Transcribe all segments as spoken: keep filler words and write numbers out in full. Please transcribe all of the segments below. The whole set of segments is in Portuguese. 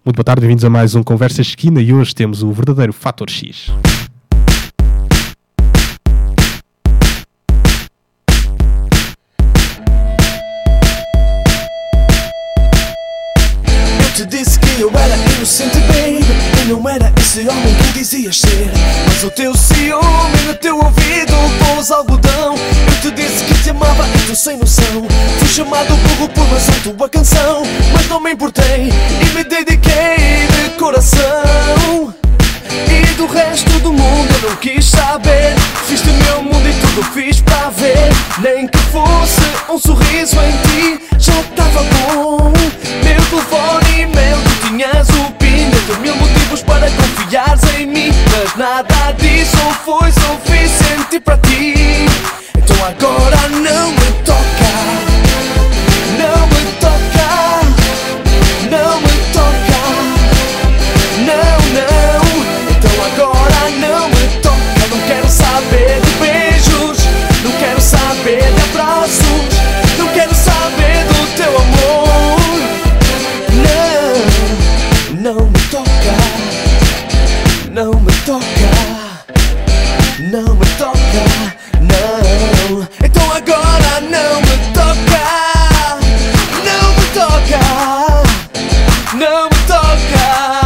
Muito boa tarde, bem-vindos a mais um Conversa Esquina e hoje temos o verdadeiro Fator X. Eu te disse que eu era inocente, baby, e não era esse homem que dizias ser. Mas o teu ciúme no teu ouvido pôs algodão. Eu te disse que te amava e tu sem noção. Fui chamado burro por razão tua canção, mas não me importei e me dediquei de coração. E do resto do mundo eu não quis saber. Fiz-te meu mundo e tudo fiz para ver. Nem que fosse um sorriso em ti já estava bom. Meu telefone e e-mail, tu tinhas o PIN. Eu tenho mil motivos para confiares em mim, mas nada disso foi suficiente para ti. Então agora não me toca, não me toca, não me toca, não, não. Então agora não me toca. Não quero saber de beijos, não quero saber de abraços, não quero saber do teu amor. Não, não me toca, não me toca, não me toca, não. Então agora não me toca, não me toca, não me toca,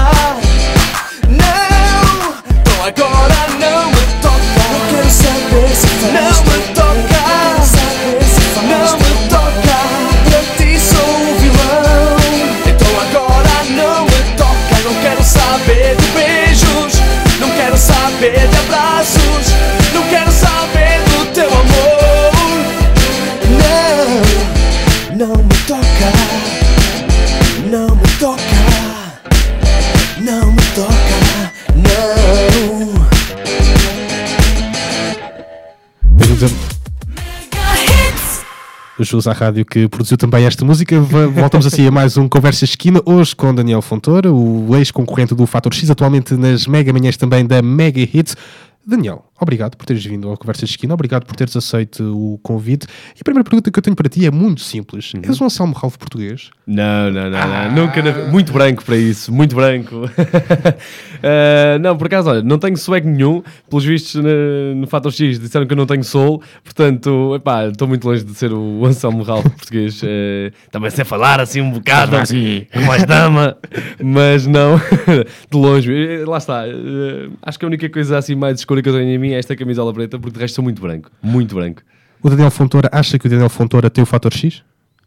não. Então agora não me toca. Não quero saber se faz. Não me toca, não me toca. Para ti sou um vilão. Então agora não me toca. Não quero saber de beijos, não quero saber de abraços, não quero saber do teu amor. Não, não me toca, não me toca, não me toca, não. Bem-vindos a... Os shows à rádio que produziu também esta música. Voltamos assim a mais um Conversa Esquina, hoje com Daniel Fontoura, o ex-concorrente do Fator X, atualmente nas Mega Manhãs também da Mega Hits. Daniel, obrigado por teres vindo ao Conversa Esquina, obrigado por teres aceito o convite. E a primeira pergunta que eu tenho para ti é muito simples. Uhum. És um Anselmo Ralph português? Não, não, não, ah. não. Nunca, na... muito branco para isso, muito branco. uh, não, por acaso, olha, não tenho swag nenhum. Pelos vistos no, no Fator X disseram que eu não tenho soul, portanto, epá, estou muito longe de ser o Anselmo Ralph português. Uh, também sei falar assim um bocado, assim, com mais dama, mas não, de longe. Lá está, uh, acho que a única coisa assim mais escura que eu tenho em mim é esta camisola preta, porque de resto sou muito branco, muito branco. O Daniel Fontoura acha que o Daniel Fontoura tem o Fator X?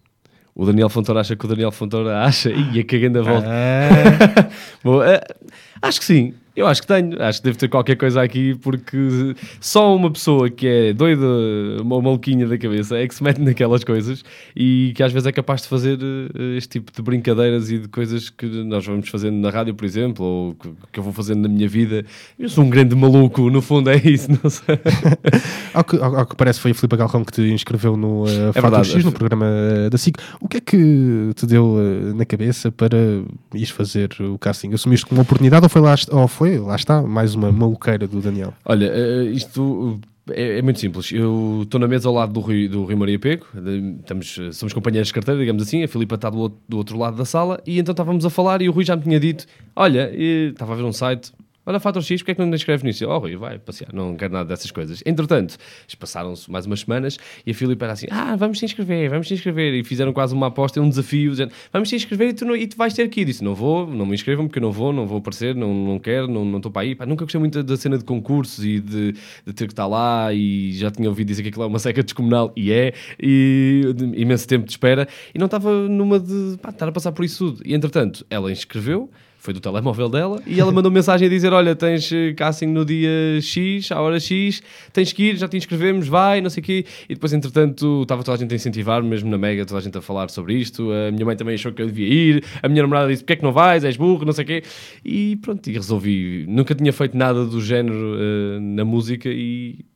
O Daniel Fontoura acha que o Daniel Fontoura acha? Ih, a cagando a volta. Ah. Bom, uh, acho que sim. Eu acho que tenho, acho que devo ter qualquer coisa aqui, porque só uma pessoa que é doida, uma maluquinha da cabeça, é que se mete naquelas coisas e que às vezes é capaz de fazer este tipo de brincadeiras e de coisas que nós vamos fazendo na rádio, por exemplo, ou que eu vou fazendo na minha vida. Eu sou um grande maluco, no fundo é isso, não sei. ao, que, ao, ao que parece foi a Filipe Galrão que te inscreveu no uh, é Fator X, no programa uh, da S I C. O que é que te deu uh, na cabeça para ires fazer o casting? Assumiste como uma oportunidade ou foi lá... Ou foi Lá está, mais uma maluqueira do Daniel. Olha, isto é, é muito simples. Eu estou na mesa ao lado do Rui, do Rui Maria Pego. Estamos, somos companheiros de carteira, digamos assim. A Filipa está do outro, do outro lado da sala. E então estávamos a falar e o Rui já me tinha dito: olha, estava a ver um site... Olha, Fator X, porque é que não te inscreves nisso? Oh, Rui, vai passear, não quero nada dessas coisas. Entretanto, passaram-se mais umas semanas e a Filipe era assim: ah, vamos te inscrever, vamos te inscrever. E fizeram quase uma aposta, um desafio, dizendo: vamos te inscrever e tu, não, e tu vais ter aqui. Disse: não vou, não me inscrevam porque eu não vou, não vou aparecer, não, não quero, não estou para aí. Pá, nunca gostei muito da cena de concursos e de, de ter que estar lá, e já tinha ouvido dizer que aquilo é uma seca descomunal, e é, e de, imenso tempo de espera, e não estava numa de pá, estar a passar por isso tudo. E entretanto, ela inscreveu. Foi do telemóvel dela e ela mandou mensagem a dizer: olha, tens casting no dia X, à hora X, tens que ir, já te inscrevemos, vai, não sei o quê. E depois, entretanto, estava toda a gente a incentivar, mesmo na Mega, toda a gente a falar sobre isto. A minha mãe também achou que eu devia ir, a minha namorada disse: porque é que não vais, és burro, não sei o quê. E pronto, e resolvi. Nunca tinha feito nada do género uh, na música e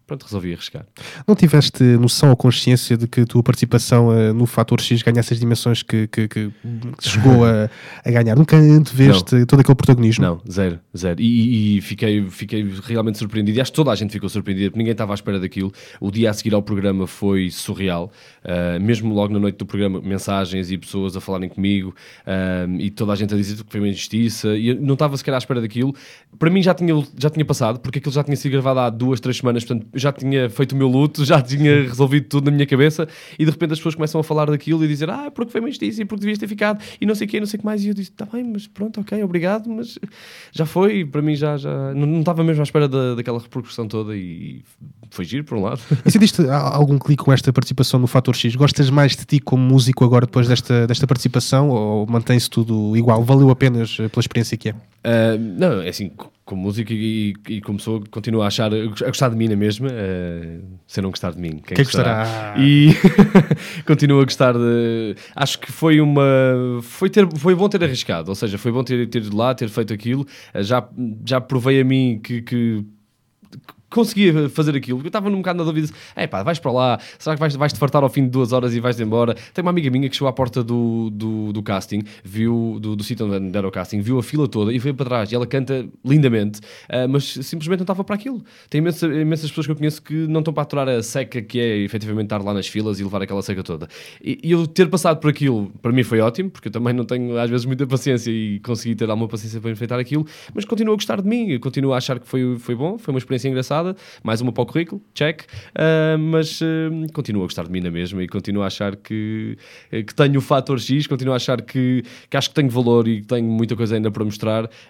pronto, resolvi arriscar. Não tiveste noção ou consciência de que a tua participação uh, no Fator X ganhasse as dimensões que, que, que chegou a, a ganhar? Nunca anteveste não. todo aquele protagonismo? Não, zero, zero. E, e fiquei, fiquei realmente surpreendido. E acho que toda a gente ficou surpreendida, porque ninguém estava à espera daquilo. O dia a seguir ao programa foi surreal. Uh, mesmo logo na noite do programa, mensagens e pessoas a falarem comigo, uh, e toda a gente a dizer que foi uma injustiça. E eu não estava sequer à espera daquilo. Para mim já tinha, já tinha passado, porque aquilo já tinha sido gravado há duas, três semanas, portanto já tinha feito o meu luto, já tinha resolvido tudo na minha cabeça, e de repente as pessoas começam a falar daquilo e dizer, ah, porque foi uma injustiça e porque devias ter ficado, e não sei o que, não sei o que mais, e eu disse, tá bem, mas pronto, ok, obrigado, mas já foi, para mim já, já não, não estava mesmo à espera da, daquela repercussão toda, e foi giro por um lado. E sentiste algum clique com esta participação no Fator X? Gostas mais de ti como músico agora depois desta, desta participação, ou mantém-se tudo igual? Valeu apenas pela experiência que é? Uh, não, é assim, como músico e, e como pessoa, continuo a achar, a gostar de mim na mesma, uh, se não gostar de mim, quem, quem gostará? gostará? E continuo a gostar de... Acho que foi uma... Foi, ter, foi bom ter arriscado, ou seja, foi bom ter, ter ido lá, ter feito aquilo, uh, já, já provei a mim que... que conseguia fazer aquilo, eu estava num bocado na dúvida, é pá, vais para lá, será que vais, vais-te fartar ao fim de duas horas e vais embora? Tem uma amiga minha que chegou à porta do, do, do casting, viu, do, do sítio onde era o casting, viu a fila toda e veio para trás, e ela canta lindamente, uh, mas simplesmente não estava para aquilo. Tem imensa, imensas pessoas que eu conheço que não estão para aturar a seca que é efetivamente estar lá nas filas e levar aquela seca toda. E, e eu ter passado por aquilo, para mim foi ótimo, porque eu também não tenho às vezes muita paciência e consegui ter alguma paciência para enfrentar aquilo, mas continuo a gostar de mim, eu continuo a achar que foi, foi bom, foi uma experiência engraçada. Mais uma para o currículo, check, uh, mas uh, continuo a gostar de mim na mesma e continuo a achar que, que tenho o fator X, continuo a achar que, que acho que tenho valor e que tenho muita coisa ainda para mostrar, uh,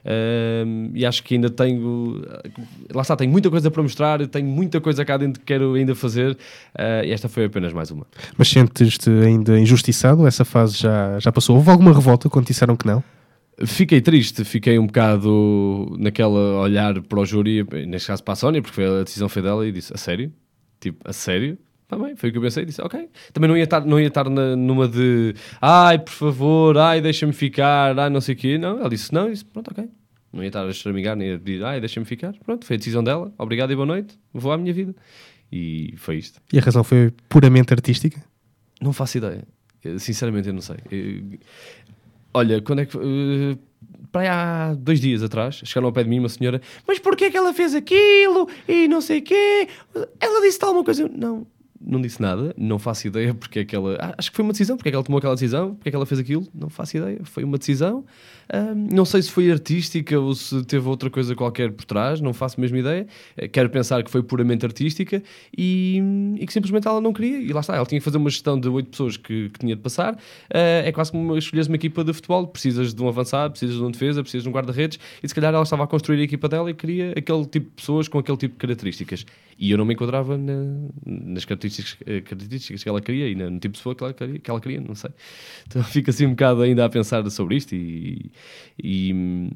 e acho que ainda tenho, lá está, tenho muita coisa para mostrar, tenho muita coisa cá dentro que quero ainda fazer, uh, e esta foi apenas mais uma. Mas sentes-te ainda injustiçado? Essa fase já, já passou? Houve alguma revolta quando disseram que não? Fiquei triste, fiquei um bocado naquela olhar para o júri, neste caso para a Sónia, porque foi, a decisão foi dela, e disse, a sério? Tipo, a sério? Tá bem, foi o que eu pensei, disse, ok. Também não ia estar, não ia estar na, numa de, ai, por favor, ai, deixa-me ficar, ai, não sei o quê. Não, ela disse, não, disse, pronto, ok. Não ia estar a estramigar, nem a pedir, ai, deixa-me ficar. Pronto, foi a decisão dela, obrigado e boa noite, vou à minha vida. E foi isto. E a razão foi puramente artística? Não faço ideia. Sinceramente, eu não sei. Eu... Olha, quando é que... Uh, para aí há dois dias atrás, chegaram ao pé de mim uma senhora, mas porquê é que ela fez aquilo? E não sei o quê? Ela disse alguma coisa? Eu, não, não disse nada, não faço ideia porque é que ela... Acho que foi uma decisão, porque é que ela tomou aquela decisão, porque é que ela fez aquilo, não faço ideia, foi uma decisão. Um, não sei se foi artística ou se teve outra coisa qualquer por trás, não faço mesmo ideia. Quero pensar que foi puramente artística e, e que simplesmente ela não queria. E lá está, ela tinha que fazer uma gestão de oito pessoas que, que tinha de passar. Uh, é quase como escolheres uma equipa de futebol, precisas de um avançado, precisas de um defesa, precisas de um guarda-redes, e se calhar ela estava a construir a equipa dela e queria aquele tipo de pessoas com aquele tipo de características. E eu não me enquadrava na, nas características, características que ela queria e no tipo de pessoa que ela queria, que ela queria, não sei. Então fico assim um bocado ainda a pensar sobre isto e... E,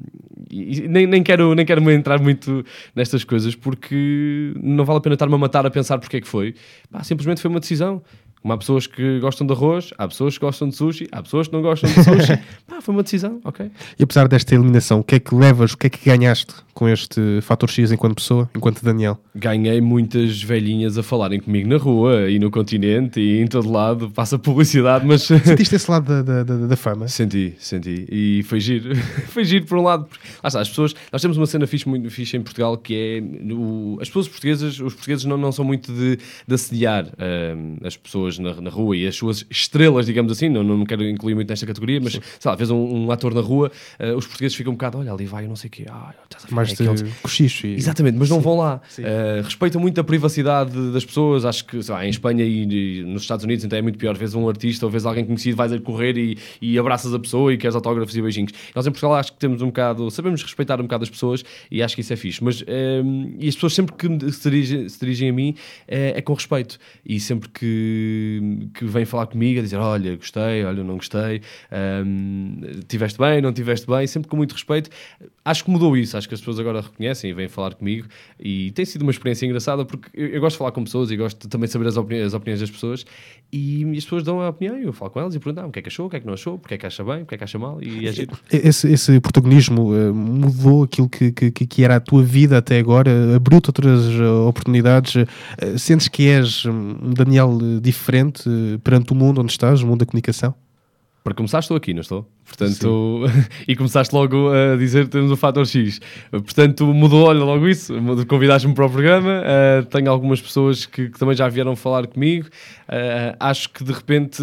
e nem, nem, quero, nem quero entrar muito nestas coisas porque não vale a pena estar-me a matar a pensar porque é que foi. Pá, simplesmente foi uma decisão. Como há pessoas que gostam de arroz, há pessoas que gostam de sushi, há pessoas que não gostam de sushi. Pá, foi uma decisão, ok. E apesar desta eliminação, o que é que levas, o que é que ganhaste com este Fator X enquanto pessoa, enquanto Daniel? Ganhei muitas velhinhas a falarem comigo na rua e no continente e em todo lado, passa publicidade, mas... Sentiste esse lado da, da, da fama? Senti, senti. E foi giro. Foi giro por um lado. Porque, lá está, as pessoas... Nós temos uma cena fixe, muito fixe em Portugal que é... O, as pessoas portuguesas, os portugueses não, não são muito de, de assediar um, as pessoas Na, na rua e as suas estrelas, digamos assim, não, não quero incluir muito nesta categoria, mas, sei lá, vês um, um ator na rua, uh, os portugueses ficam um bocado, olha, ali vai, não sei o quê, ah, estás a ver, mais é de aquele... cochicho. E... Exatamente, mas não sim, vão lá. Uh, respeitam muito a privacidade das pessoas, acho que, sei lá, em Espanha e, e nos Estados Unidos então é muito pior, vês um artista ou vês alguém conhecido, vais a correr e, e abraças a pessoa e queres autógrafos e beijinhos. Nós em Portugal acho que temos um bocado, sabemos respeitar um bocado as pessoas e acho que isso é fixe, mas um, e as pessoas sempre que se dirigem, se dirigem a mim é, é com respeito e sempre que, que vêm falar comigo a dizer, olha, gostei, olha, não gostei, um, tiveste bem, não tiveste bem, sempre com muito respeito. acho que mudou isso, acho que as pessoas agora reconhecem e vêm falar comigo e tem sido uma experiência engraçada porque eu, eu gosto de falar com pessoas e gosto de também saber as, opini- as opiniões das pessoas e, e as pessoas dão a opinião e eu falo com elas e pergunto ah, o que é que achou, o que é que não achou, porque é que acha bem, porque é que acha mal e é giro. Esse, esse protagonismo uh, mudou aquilo que, que, que era a tua vida até agora, abriu-te outras uh, oportunidades, uh, sentes que és um Daniel uh, diferente uh, perante o mundo onde estás, o mundo da comunicação? Para começar, estou aqui, não estou? Portanto, e começaste logo a dizer que temos o fator X. Portanto, mudou, olha, logo isso. Convidaste-me para o programa. Uh, tenho algumas pessoas que, que também já vieram falar comigo. Uh, acho que, de repente,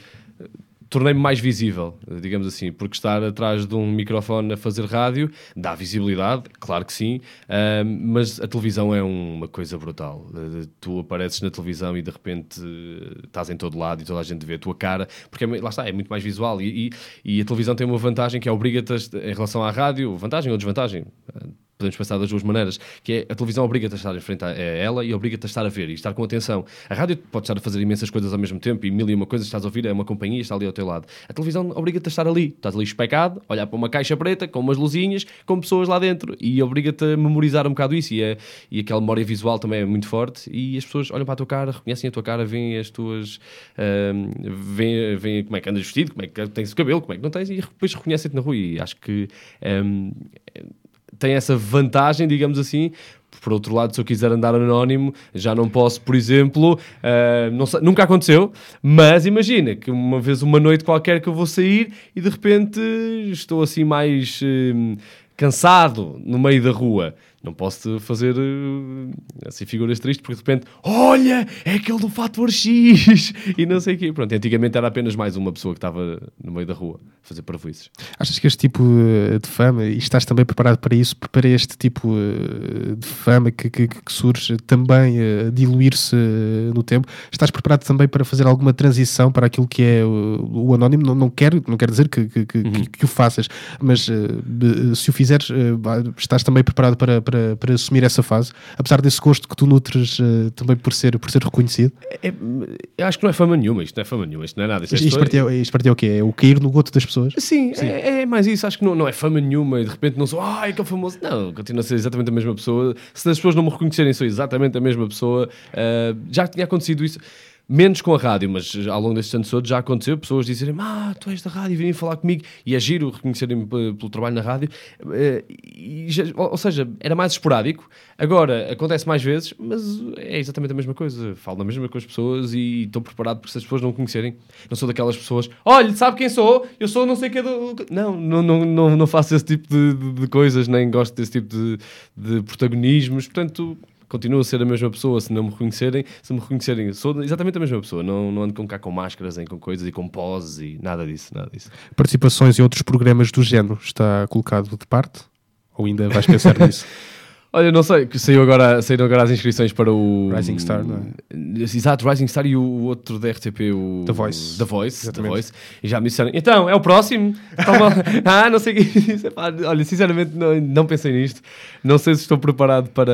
tornei-me mais visível, digamos assim, porque estar atrás de um microfone a fazer rádio dá visibilidade, claro que sim, uh, mas a televisão é uma coisa brutal. Uh, tu apareces na televisão e de repente uh, estás em todo lado e toda a gente vê a tua cara, porque é, lá está, é muito mais visual e, e, e a televisão tem uma vantagem que é obriga-te em relação à rádio, vantagem ou desvantagem, uh, podemos pensar das duas maneiras, que é a televisão obriga-te a estar em frente a ela e obriga-te a estar a ver e estar com atenção. A rádio pode estar a fazer imensas coisas ao mesmo tempo e mil e uma coisas estás a ouvir, é uma companhia, está ali ao teu lado. A televisão obriga-te a estar ali, estás ali especado, olhar para uma caixa preta com umas luzinhas, com pessoas lá dentro e obriga-te a memorizar um bocado isso e, é, e aquela memória visual também é muito forte e as pessoas olham para a tua cara, reconhecem a tua cara, veem as tuas... Um, veem, veem como é que andas vestido, como é que tens o cabelo, como é que não tens e depois reconhecem-te na rua e acho que... Um, tem essa vantagem, digamos assim. Por outro lado, se eu quiser andar anónimo, já não posso, por exemplo, uh, não sei, nunca aconteceu, mas imagina que uma vez, uma noite qualquer que eu vou sair e de repente estou assim mais uh, cansado no meio da rua. Não posso fazer uh, assim figuras tristes porque de repente, olha, é aquele do fator X e não sei o quê. Pronto, antigamente era apenas mais uma pessoa que estava no meio da rua a fazer parvoíces. Achas que este tipo uh, de fama, e estás também preparado para isso, para este tipo uh, de fama que, que, que surge também a uh, diluir-se uh, no tempo, estás preparado também para fazer alguma transição para aquilo que é uh, o anónimo? Não, não, quero, não quero dizer que, que, que, uhum. que, que o faças, mas uh, se o fizeres, uh, estás também preparado para Para, para assumir essa fase, apesar desse gosto que tu nutres uh, também por ser, por ser reconhecido? É, eu acho que não é fama nenhuma, isto não é fama nenhuma, isto não é nada. Isto, isto, para ti é, isto para ti é o quê? É o cair no goto das pessoas? Sim, Sim. É, é mais isso, acho que não, não é fama nenhuma e de repente não sou, ah, é aquele famoso. Não, continuo a ser exatamente a mesma pessoa. Se as pessoas não me reconhecerem, sou exatamente a mesma pessoa. Uh, já tinha acontecido isso. Menos com a rádio, mas ao longo destes anos todos já aconteceu pessoas dizerem ah, tu és da rádio e virem falar comigo e é giro reconhecerem-me pelo trabalho na rádio, e já, ou seja, era mais esporádico. Agora acontece mais vezes, mas é exatamente a mesma coisa, falo na mesma com as pessoas e estou preparado porque se as pessoas não me conhecerem, não sou daquelas pessoas, olha, sabe quem sou? Eu sou não sei o que do... não, não, não, não, não faço esse tipo de, de, de coisas, nem gosto desse tipo de, de protagonismos, portanto continuo a ser a mesma pessoa. Se não me reconhecerem, se me reconhecerem, sou exatamente a mesma pessoa. Não, não ando com cá com máscaras, nem com coisas e com poses e nada disso, nada disso. Participações em outros programas do género está colocado de parte? Ou ainda vais pensar nisso? Olha, não sei, saiu agora, saíram agora as inscrições para o... Rising Star, não é? Exato, Rising Star e o outro da R T P, o... The Voice. The Voice, The Voice. E já me disseram, então, é o próximo? Toma... ah, não sei o que... Olha, sinceramente não, não pensei nisto. Não sei se estou preparado para,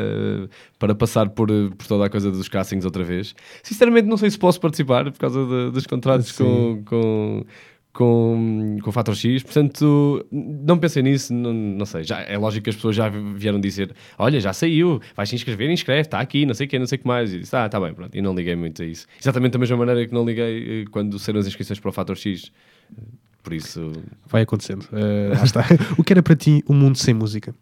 para passar por, por toda a coisa dos castings outra vez. Sinceramente não sei se posso participar por causa de, dos contratos com... com com, com o Fator X, portanto não pensei nisso, não, não sei, já, é lógico que as pessoas já vieram dizer, olha, já saiu, vais-te inscrever, inscreve, está aqui, não sei o que, não sei o que mais, e disse, ah, está bem, pronto, e não liguei muito a isso, exatamente da mesma maneira que não liguei quando saíram as inscrições para o Fator X, por isso... Vai acontecendo, uh, lá está. O que era para ti um mundo sem música?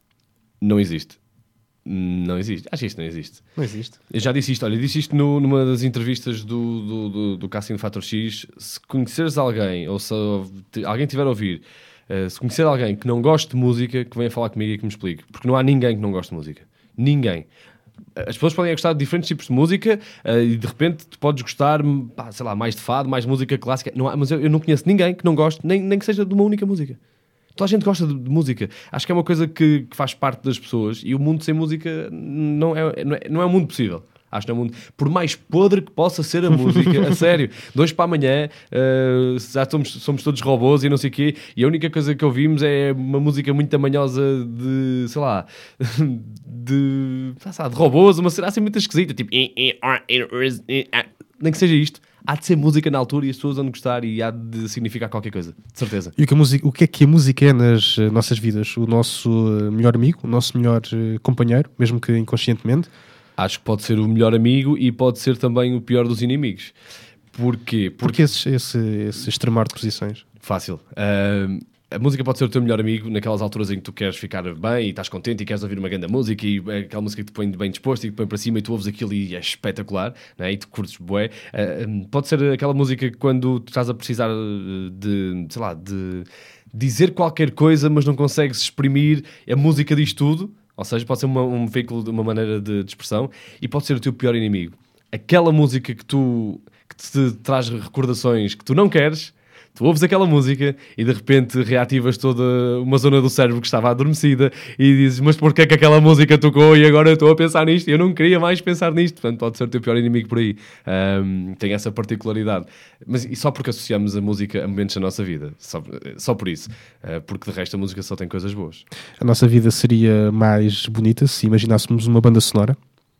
Não existe. Não existe. Acho que isto não existe. Não existe. Eu já disse isto. Olha, disse isto no, numa das entrevistas do, do, do, do casting do Fator X. Se conheceres alguém, ou se alguém tiver a ouvir, uh, se conhecer alguém que não goste de música, que venha falar comigo e que me explique. Porque não há ninguém que não goste de música. Ninguém. As pessoas podem gostar de diferentes tipos de música uh, e de repente tu podes gostar, pá, sei lá, mais de fado, mais música clássica. Não há, mas eu, eu não conheço ninguém que não goste, nem, nem que seja de uma única música. Toda a gente gosta de, de música. Acho que é uma coisa que, que faz parte das pessoas e o mundo sem música não é, não é, não é um mundo possível. Acho que não é mundo. Por mais podre que possa ser a música, a sério, de hoje para amanhã uh, já somos, somos todos robôs e não sei o quê, e a única coisa que ouvimos é uma música muito tamanhosa de, sei lá, de, sei lá, de robôs, uma cena assim muito esquisita, tipo, nem que seja isto. Há de ser música na altura e as pessoas vão gostar e há de significar qualquer coisa, de certeza. E o que, a música, o que é que a música é nas uh, nossas vidas? O nosso uh, melhor amigo, o nosso melhor uh, companheiro, mesmo que inconscientemente? Acho que pode ser o melhor amigo e pode ser também o pior dos inimigos. Porquê? Porque... Porque esse, esse, esse extremar de posições? Fácil. Uh, a música pode ser o teu melhor amigo naquelas alturas em que tu queres ficar bem e estás contente e queres ouvir uma grande música e é aquela música que te põe bem disposto e te põe para cima e tu ouves aquilo e é espetacular, né? E tu curtes bué. Uh, pode ser aquela música que quando tu estás a precisar de, sei lá, de dizer qualquer coisa mas não consegues exprimir, a música diz tudo. Ou seja, pode ser uma, um veículo de uma maneira de, de expressão e pode ser o teu pior inimigo. Aquela música que tu que te traz recordações que tu não queres, tu ouves aquela música e de repente reativas toda uma zona do cérebro que estava adormecida e dizes, mas porquê que aquela música tocou e agora eu estou a pensar nisto? Eu não queria mais pensar nisto. Portanto, pode ser o teu pior inimigo por aí. Um, tem essa particularidade. Mas e só porque associamos a música a momentos da nossa vida. Só, só por isso. Uh, porque de resto a música só tem coisas boas. A nossa vida seria mais bonita se imaginássemos uma banda sonora?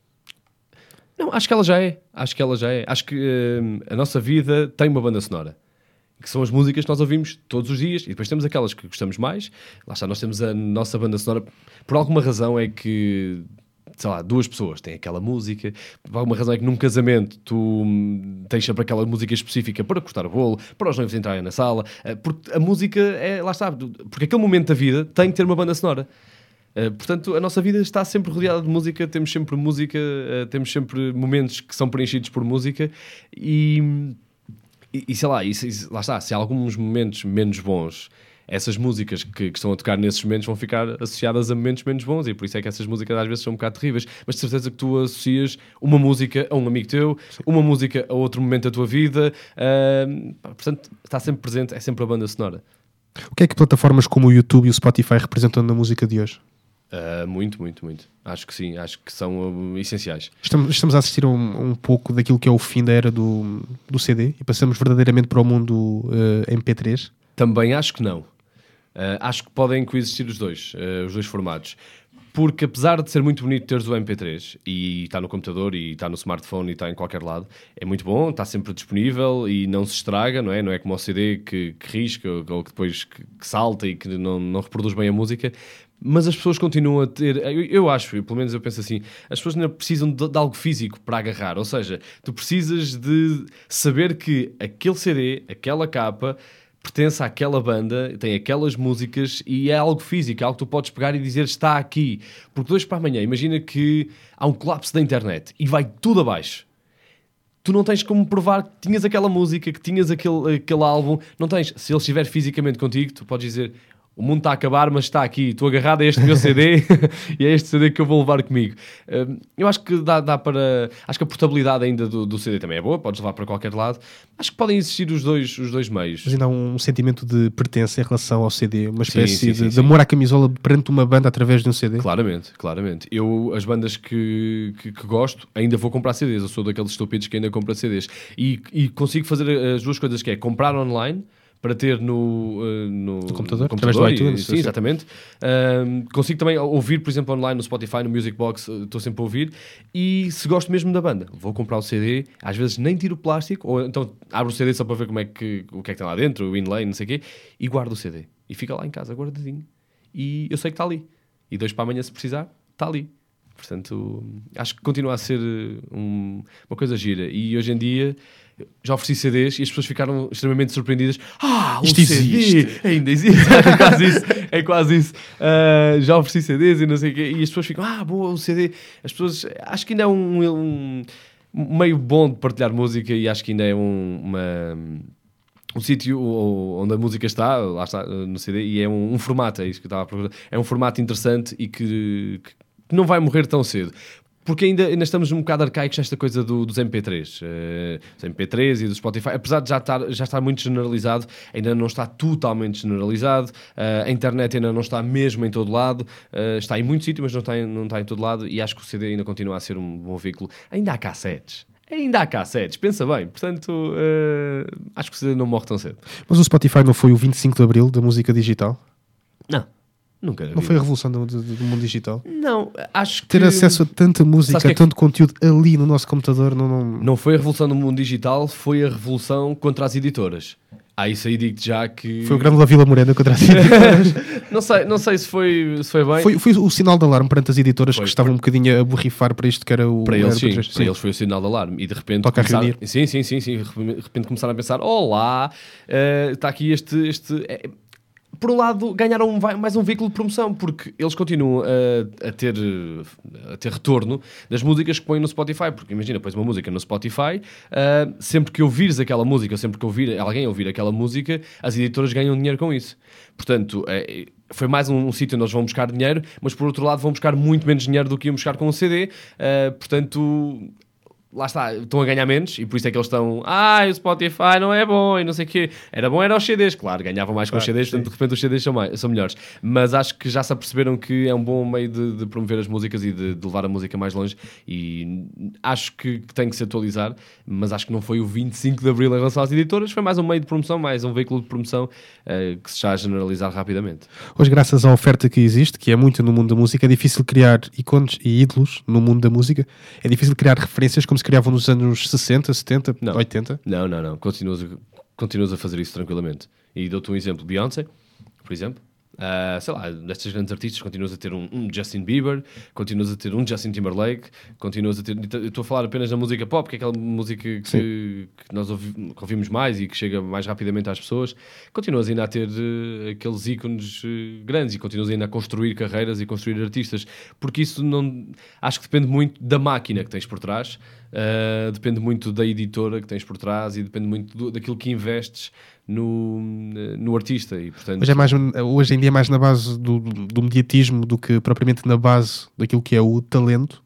Não, acho que ela já é. Acho que ela já é. Acho que uh, a nossa vida tem uma banda sonora. Que são as músicas que nós ouvimos todos os dias, e depois temos aquelas que gostamos mais. Lá está, nós temos a nossa banda sonora. Por alguma razão é que, sei lá, duas pessoas têm aquela música. Por alguma razão é que num casamento tu tens sempre aquela música específica para cortar o bolo, para os noivos entrarem na sala, porque a música é, lá está, porque aquele momento da vida tem que ter uma banda sonora. Uh, portanto, a nossa vida está sempre rodeada de música, temos sempre música, uh, temos sempre momentos que são preenchidos por música e... E, e sei lá, e, e, lá está, se há alguns momentos menos bons, essas músicas que, que estão a tocar nesses momentos vão ficar associadas a momentos menos bons e por isso é que essas músicas às vezes são um bocado terríveis, mas de certeza que tu associas uma música a um amigo teu, uma música a outro momento da tua vida, uh, portanto está sempre presente, é sempre a banda sonora. O que é que plataformas como o YouTube e o Spotify representam na música de hoje? Uh, muito, muito, muito. Acho que sim, acho que são uh, essenciais. Estamos, estamos a assistir a um, um pouco daquilo que é o fim da era do, do C D e passamos verdadeiramente para o mundo uh, M P três? Também acho que não. Uh, acho que podem coexistir os dois, uh, os dois formatos. Porque apesar de ser muito bonito teres o M P três e está no computador e está no smartphone e está em qualquer lado, é muito bom, está sempre disponível e não se estraga, não é? Não é como o C D que, que risca ou que depois que, que salta e que não, não reproduz bem a música. Mas as pessoas continuam a ter, eu, eu acho, eu, pelo menos eu penso assim, as pessoas ainda precisam de, de algo físico para agarrar, ou seja, tu precisas de saber que aquele C D, aquela capa, pertence àquela banda, tem aquelas músicas e é algo físico, é algo que tu podes pegar e dizer está aqui. Porque de hoje para amanhã, imagina que há um colapso da internet e vai tudo abaixo. Tu não tens como provar que tinhas aquela música, que tinhas aquele, aquele álbum, não tens. Se ele estiver fisicamente contigo, tu podes dizer... O mundo está a acabar, mas está aqui. Estou agarrado a este meu C D e é este C D que eu vou levar comigo. Eu acho que dá, dá para... Acho que a portabilidade ainda do, do C D também é boa. Podes levar para qualquer lado. Acho que podem existir os dois, os dois meios. Mas ainda há um sentimento de pertença em relação ao C D. Uma espécie sim, sim, sim, de, sim. de amor à camisola perante uma banda através de um C D. Claramente, claramente. Eu, as bandas que, que, que gosto, ainda vou comprar C Ds. Eu sou daqueles estúpidos que ainda compra C Ds. E, e consigo fazer as duas coisas, que é comprar online... para ter no, uh, no, no computador, no computador através do iTunes. E, sim, exatamente. Um, consigo também ouvir, por exemplo, online no Spotify, no Music Box, estou sempre a ouvir. E se gosto mesmo da banda, vou comprar o C D, às vezes nem tiro o plástico, ou então abro o C D só para ver como é que, o que é que tem lá dentro, o inlay, não sei o quê, e guardo o C D. E fica lá em casa, guardadinho. E eu sei que está ali. E dois para amanhã, se precisar, está ali. Portanto, acho que continua a ser um, uma coisa gira. E hoje em dia... já ofereci C Ds e as pessoas ficaram extremamente surpreendidas. Ah, um Isto C D! existe. Ainda existe. É quase isso. É quase isso. Uh, já ofereci C Ds e não sei o quê. E as pessoas ficam, ah, boa, o C D. As pessoas... Acho que ainda é um, um, um meio bom de partilhar música e acho que ainda é um, uma... um sítio onde a música está, lá está, no C D, e é um, um formato, é isso que eu estava a procurar. É um formato interessante e que, que não vai morrer tão cedo. porque ainda, ainda estamos um bocado arcaicos nesta coisa do, dos M P três. Uh, os M P três e do Spotify, apesar de já estar, já estar muito generalizado, ainda não está totalmente generalizado. Uh, a internet ainda não está mesmo em todo lado. Uh, está em muito sítio, mas não está, em, não está em todo lado. E acho que o C D ainda continua a ser um bom veículo. Ainda há cassetes. Ainda há cassetes, pensa bem. Portanto, uh, acho que o C D não morre tão cedo. Mas o Spotify não foi o vinte e cinco de Abril da música digital? Não. Nunca não foi a revolução do, do, do mundo digital? Não, acho que... Ter acesso a tanta música, a tanto que... conteúdo ali no nosso computador não, não... Não foi a revolução do mundo digital, foi a revolução contra as editoras. Ah, isso aí digo-te já que... Foi o grande La Vila Morena contra as editoras. não, sei, não sei se foi, se foi bem. Foi, foi o sinal de alarme perante as editoras foi, que estavam foi. um bocadinho a borrifar para isto que era o... Para eles, sim, para sim. eles foi o sinal de alarme. E de repente... Toca começaram... a reunir. Sim, sim, sim, sim. De repente começaram a pensar, olá, uh, está aqui este... este... Por um lado, ganharam um, mais um veículo de promoção, porque eles continuam a, a, ter, a ter retorno das músicas que põem no Spotify. Porque imagina, pões uma música no Spotify, uh, sempre que ouvires aquela música, sempre que ouvir, alguém ouvir aquela música, as editoras ganham dinheiro com isso. Portanto, é, foi mais um, um sítio onde eles vão buscar dinheiro, mas por outro lado vão buscar muito menos dinheiro do que iam buscar com o C D. Uh, portanto... Lá está, estão a ganhar menos e por isso é que eles estão ah, o Spotify não é bom e não sei o quê. Era bom, era os C Ds, claro, ganhavam mais com claro, os C Ds, sim. portanto de repente os C Ds são, mais, são melhores. Mas acho que já se aperceberam que é um bom meio de, de promover as músicas e de, de levar a música mais longe e acho que, que tem que se atualizar, mas acho que não foi o vinte e cinco de Abril em relação às editoras, foi mais um meio de promoção, mais um veículo de promoção uh, que se está a generalizar rapidamente. Hoje, graças à oferta que existe, que é muita no mundo da música, é difícil criar ícones e ídolos no mundo da música, é difícil criar referências como se criavam nos anos sessenta, setenta, não. oitenta? Não, não, não. Continuas, continuas a fazer isso tranquilamente. E dou-te um exemplo. Beyoncé, por exemplo. Uh, sei lá, destes grandes artistas, continuas a ter um, um Justin Bieber, continuas a ter um Justin Timberlake, continuas a ter... Eu estou a falar apenas da música pop, que é aquela música que, que nós ouvi, que ouvimos mais e que chega mais rapidamente às pessoas. Continuas ainda a ter uh, aqueles ícones uh, grandes e continuas ainda a construir carreiras e construir artistas. Porque isso não... Acho que depende muito da máquina que tens por trás, uh, depende muito da editora que tens por trás e depende muito do, daquilo que investes No, no artista e, portanto... Hoje, é mais, hoje em dia é mais na base do, do mediatismo do que propriamente na base daquilo que é o talento.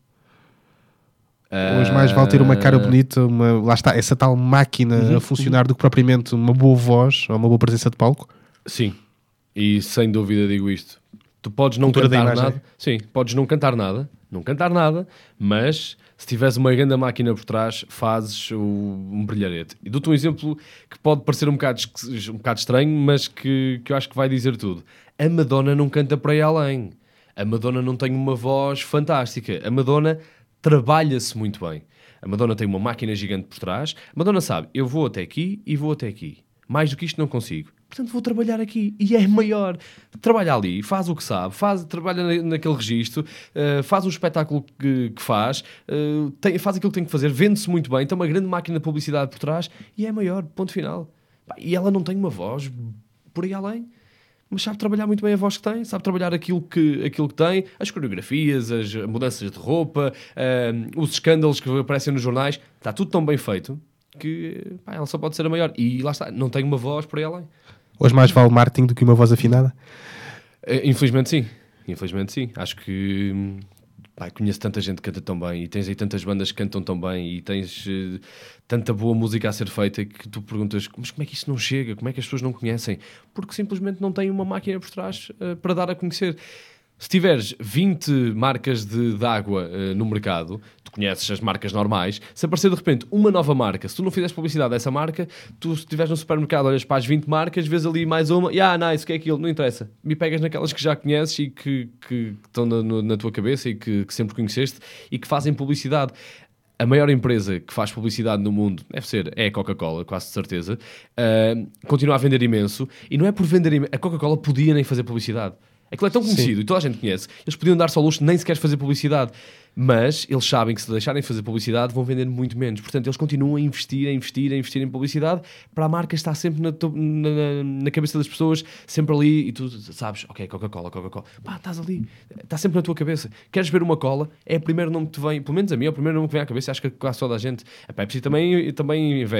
Uh... Hoje mais vale ter uma cara bonita, uma, lá está, essa tal máquina uhum, a funcionar uhum. do que propriamente uma boa voz ou uma boa presença de palco. Sim, e sem dúvida digo isto. Tu podes não Cultura cantar nada. Sim, podes não cantar nada, não cantar nada, mas... Se tiveres uma grande máquina por trás, fazes o, um brilharete. E dou-te um exemplo que pode parecer um bocado, um bocado estranho, mas que, que eu acho que vai dizer tudo. A Madonna não canta para aí além. A Madonna não tem uma voz fantástica. A Madonna trabalha-se muito bem. A Madonna tem uma máquina gigante por trás. A Madonna sabe, eu vou até aqui e vou até aqui. Mais do que isto não consigo. Portanto, vou trabalhar aqui. E é maior. Trabalha ali, faz o que sabe, faz, trabalha na, naquele registro, uh, faz o espetáculo que, que faz, uh, tem, faz aquilo que tem que fazer, vende-se muito bem, tem uma grande máquina de publicidade por trás e é maior, ponto final. E ela não tem uma voz por aí além, mas sabe trabalhar muito bem a voz que tem, sabe trabalhar aquilo que, aquilo que tem, as coreografias, as mudanças de roupa, uh, os escândalos que aparecem nos jornais, está tudo tão bem feito que pá, ela só pode ser a maior. E lá está, não tem uma voz por aí além. Hoje mais vale marketing do que uma voz afinada? Infelizmente sim, infelizmente sim. Acho que pá, conheço tanta gente que canta tão bem e tens aí tantas bandas que cantam tão bem e tens uh, tanta boa música a ser feita que tu perguntas, mas como é que isso não chega? Como é que as pessoas não conhecem? Porque simplesmente não têm uma máquina por trás uh, para dar a conhecer. Se tiveres vinte marcas de, de água uh, no mercado, tu conheces as marcas normais, se aparecer de repente uma nova marca, se tu não fizeres publicidade dessa marca, tu se estiveres no supermercado, olhas para as vinte marcas, vês ali mais uma, e ah, nice, o que é aquilo? Não interessa. Me pegas naquelas que já conheces e que, que estão na, no, na tua cabeça e que, que sempre conheceste e que fazem publicidade. A maior empresa que faz publicidade no mundo deve ser é a Coca-Cola, quase de certeza. Uh, continua a vender imenso e não é por vender imenso. A Coca-Cola podia nem fazer publicidade. Aquilo é tão conhecido. Sim. E toda a gente conhece. Eles podiam dar só luxo de nem sequer fazer publicidade. Mas eles sabem que se deixarem de fazer publicidade vão vender muito menos. Portanto, eles continuam a investir, a investir, a investir em publicidade para a marca estar sempre na, to- na, na cabeça das pessoas, sempre ali, e tu sabes, ok, Coca-Cola, Coca-Cola. Pá, estás ali, está sempre na tua cabeça. Queres ver uma cola? É o primeiro nome que te vem, pelo menos a mim, é o primeiro nome que vem à cabeça, acho que quase toda a gente. A Pepsi também, também investe.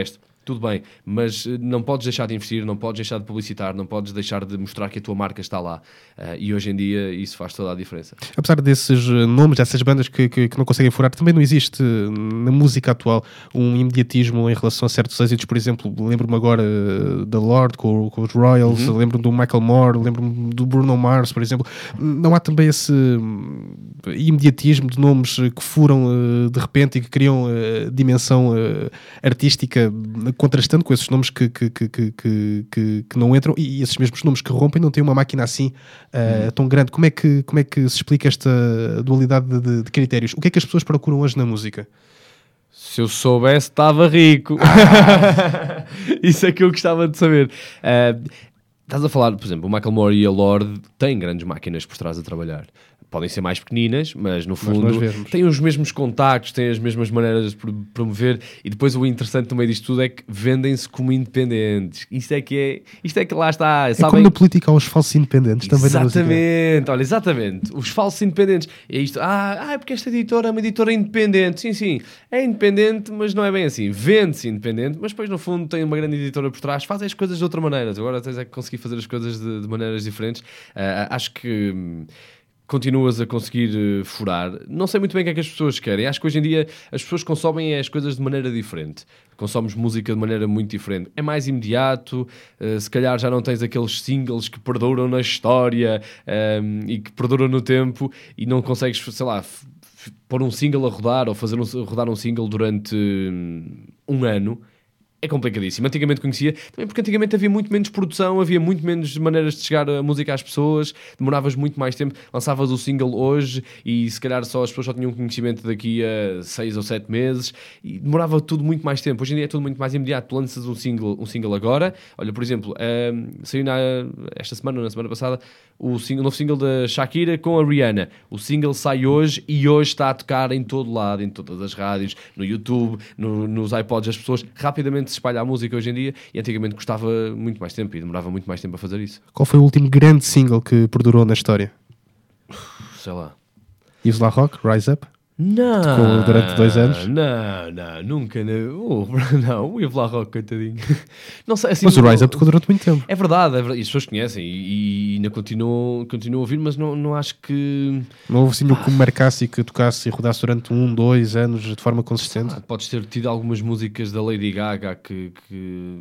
tudo bem, mas uh, não podes deixar de investir, não podes deixar de publicitar, não podes deixar de mostrar que a tua marca está lá. Uh, e hoje em dia isso faz toda a diferença. Apesar desses nomes, dessas bandas que, que, que não conseguem furar, também não existe na música atual um imediatismo em relação a certos êxitos. Por exemplo, lembro-me agora da Lorde com, com os Royals, uhum. lembro-me do Michael Moore, lembro-me do Bruno Mars, por exemplo. Não há também esse imediatismo de nomes que furam de repente e que criam dimensão artística, contrastando com esses nomes que, que, que, que, que, que não entram, e esses mesmos nomes que rompem não têm uma máquina assim uh, tão grande. Como é, que, como é que se explica esta dualidade de, de, de critérios? O que é que as pessoas procuram hoje na música? Se eu soubesse, estava rico. Ah. Isso é que eu gostava de saber. Uh, estás a falar, por exemplo, o Michael Moore e a Lorde têm grandes máquinas por trás a trabalhar. Podem ser mais pequeninas, mas no fundo mas têm os mesmos contactos, têm as mesmas maneiras de promover, e depois o interessante no meio disto tudo é que vendem-se como independentes. Isto é que é, isto é que lá está. É sabem? Como na política há os falsos independentes também. Exatamente, olha, exatamente. Os falsos independentes. É isto, ah, ah, é porque esta editora é uma editora independente. Sim, sim, é independente, mas não é bem assim. Vende-se independente, mas depois no fundo tem uma grande editora por trás, faz as coisas de outra maneira. Agora tens é que conseguir fazer as coisas de, de maneiras diferentes. Uh, acho que hum, continuas a conseguir uh, furar. Não sei muito bem o que é que as pessoas querem. Acho que hoje em dia as pessoas consomem as coisas de maneira diferente. Consomes música de maneira muito diferente. É mais imediato, uh, se calhar já não tens aqueles singles que perduram na história um, e que perduram no tempo, e não consegues, sei lá, f- f- pôr um single a rodar ou fazer um, rodar um single durante um, um ano. É complicadíssimo. Antigamente conhecia, também porque antigamente havia muito menos produção, havia muito menos maneiras de chegar a música às pessoas, demoravas muito mais tempo, lançavas o single hoje e se calhar só as pessoas só tinham conhecimento daqui a seis ou sete meses, e demorava tudo muito mais tempo. Hoje em dia é tudo muito mais imediato. Tu lanças um single, um single agora, olha, por exemplo, um, saiu na, esta semana ou na semana passada o, single, o novo single da Shakira com a Rihanna. O single sai hoje e hoje está a tocar em todo lado, em todas as rádios, no YouTube, no, nos iPods. As pessoas rapidamente se espalha a música hoje em dia, e antigamente custava muito mais tempo e demorava muito mais tempo a fazer isso. Qual foi o último grande single que perdurou na história? Sei lá. Yves La Rock, Rise Up? Não. Tocou durante dois anos? Não, não, nunca. Não, oh, não o Yves La Rock, coitadinho. Não sei, assim, mas o Rise Up tocou durante muito tempo. É verdade, é verdade. E as pessoas conhecem e, e ainda continuam, continuam a ouvir, mas não, não acho que... Não houve assim que me marcasse e que tocasse e rodasse durante um, dois anos de forma consistente? Ah, podes ter tido algumas músicas da Lady Gaga que... que...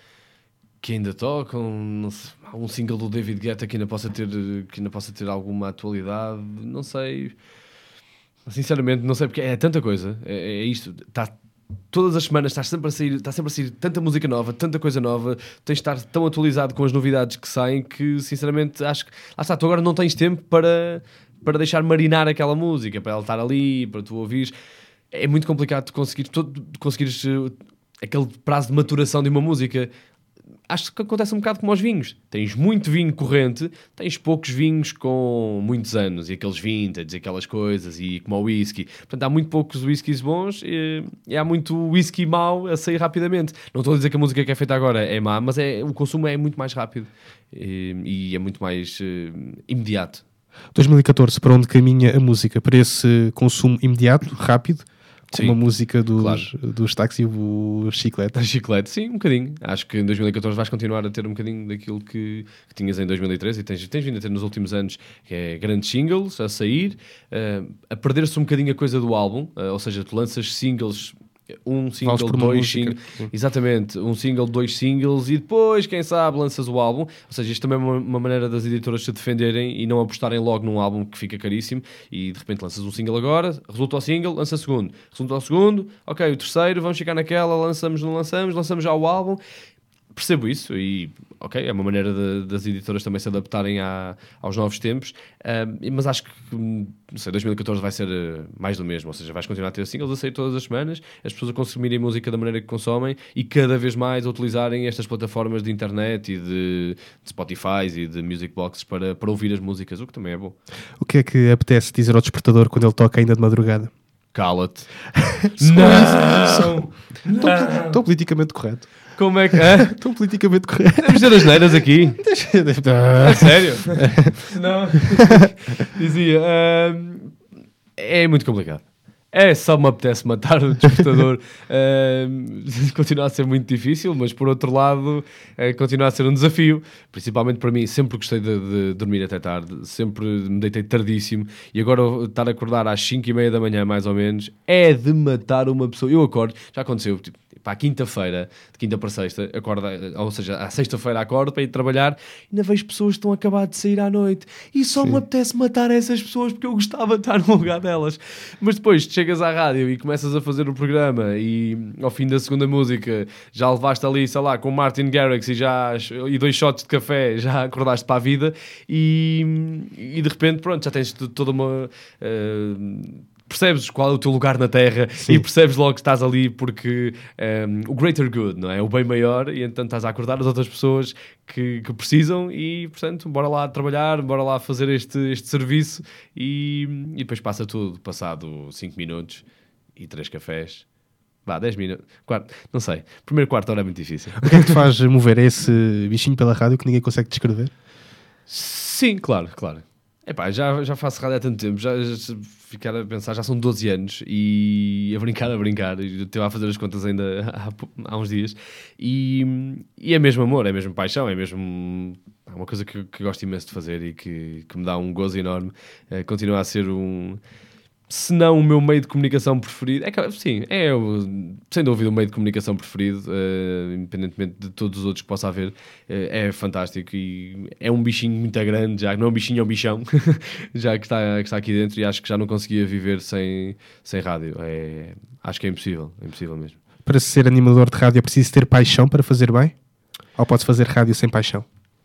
que ainda tocam, não sei, um single do David Guetta que ainda possa ter, que ainda possa ter alguma atualidade, não sei, sinceramente não sei, porque é tanta coisa, é, é isto, tá, todas as semanas estás sempre a sair, está sempre a sair tanta música nova, tanta coisa nova, tens de estar tão atualizado com as novidades que saem que sinceramente acho que, lá está, tu agora não tens tempo para, para deixar marinar aquela música, para ela estar ali, para tu ouvires. É muito complicado de conseguir, de conseguires aquele prazo de maturação de uma música. Acho que acontece um bocado como aos vinhos. Tens muito vinho corrente, tens poucos vinhos com muitos anos, e aqueles vintage, aquelas coisas, e como o whisky. Portanto, há muito poucos whiskies bons e, e há muito whisky mau a sair rapidamente. Não estou a dizer que a música que é feita agora é má, mas é, o consumo é muito mais rápido e, e é muito mais uh, imediato. dois mil e catorze, para onde caminha a música? Para esse consumo imediato, rápido? Como a música dos, claro. dos táxis e o chiclete. A chiclete, sim, um bocadinho. Acho que em dois mil e catorze vais continuar a ter um bocadinho daquilo que, que tinhas em dois mil e treze e tens, tens vindo a ter nos últimos anos, que é grandes singles a sair, uh, a perder-se um bocadinho a coisa do álbum, uh, ou seja, tu lanças singles... Um single, dois singles, exatamente, um single, dois singles, e depois, quem sabe, lanças o álbum. Ou seja, isto também é uma, uma maneira das editoras se defenderem e não apostarem logo num álbum que fica caríssimo. E de repente lanças um single agora, resulta ao single, lança o segundo, resulta ao segundo, ok, o terceiro, vamos ficar naquela, lançamos, não lançamos, lançamos já o álbum. Percebo isso e, ok, é uma maneira de, das editoras também se adaptarem à, aos novos tempos, uh, mas acho que, não sei, dois mil e catorze vai ser uh, mais do mesmo, ou seja, vais continuar a ter singles a sair todas as semanas, as pessoas a consumirem música da maneira que consomem e cada vez mais a utilizarem estas plataformas de internet e de, de Spotify e de Music Boxes para, para ouvir as músicas, o que também é bom. O que é que apetece dizer ao despertador quando ele toca ainda de madrugada? Cala-te. Não! Não! Estou politicamente correto. Como é que... É? Estou politicamente correto. Temos de dizer as neiras aqui. É sério? Não. Dizia... Uh, é muito complicado. É, só me apetece matar o despertador. uh, continua a ser muito difícil, mas por outro lado, uh, continua a ser um desafio. Principalmente para mim, sempre gostei de, de dormir até tarde, sempre me deitei tardíssimo. E agora estar a acordar às cinco e meia da manhã, mais ou menos, é de matar uma pessoa. Eu acordo, já aconteceu, tipo, para a quinta-feira, de quinta para sexta, acordo, ou seja, à sexta-feira acordo para ir trabalhar e ainda vejo pessoas que estão a acabar de sair à noite e só Sim. me apetece matar essas pessoas porque eu gostava de estar no lugar delas. Mas depois chegas à rádio e começas a fazer o programa e ao fim da segunda música já levaste ali, sei lá, com Martin Garrix e, já, e dois shots de café, já acordaste para a vida e, e de repente, pronto, já tens toda uma... Uh, percebes qual é o teu lugar na Terra Sim. e percebes logo que estás ali porque um, o greater good, não é? O bem maior, e então estás a acordar as outras pessoas que, que precisam e, portanto, bora lá trabalhar, bora lá fazer este, este serviço e, e depois passa tudo, passado cinco minutos e três cafés. Vá, dez minutos, quarto, não sei. Primeiro quarto hora é muito difícil. O que é que te faz mover esse bichinho pela rádio que ninguém consegue descrever? Sim, claro, claro. Epá, já, já faço rádio há tanto tempo, já, já ficar a pensar, já são doze anos e a brincar, a brincar, eu estive a fazer as contas ainda há, há uns dias e, e é mesmo amor, é mesmo paixão, é mesmo é uma coisa que, que gosto imenso de fazer e que, que me dá um gozo enorme, é, continua a ser um... se não o meu meio de comunicação preferido, é que, sim, é o, sem dúvida o meio de comunicação preferido, uh, independentemente de todos os outros que possa haver, uh, é fantástico e é um bichinho muito grande, já não é um bichinho, é um bichão, já que está, que está aqui dentro e acho que já não conseguia viver sem, sem rádio, é, acho que é impossível, é impossível mesmo. Para ser animador de rádio é preciso ter paixão para fazer bem? Ou pode-se fazer rádio sem paixão?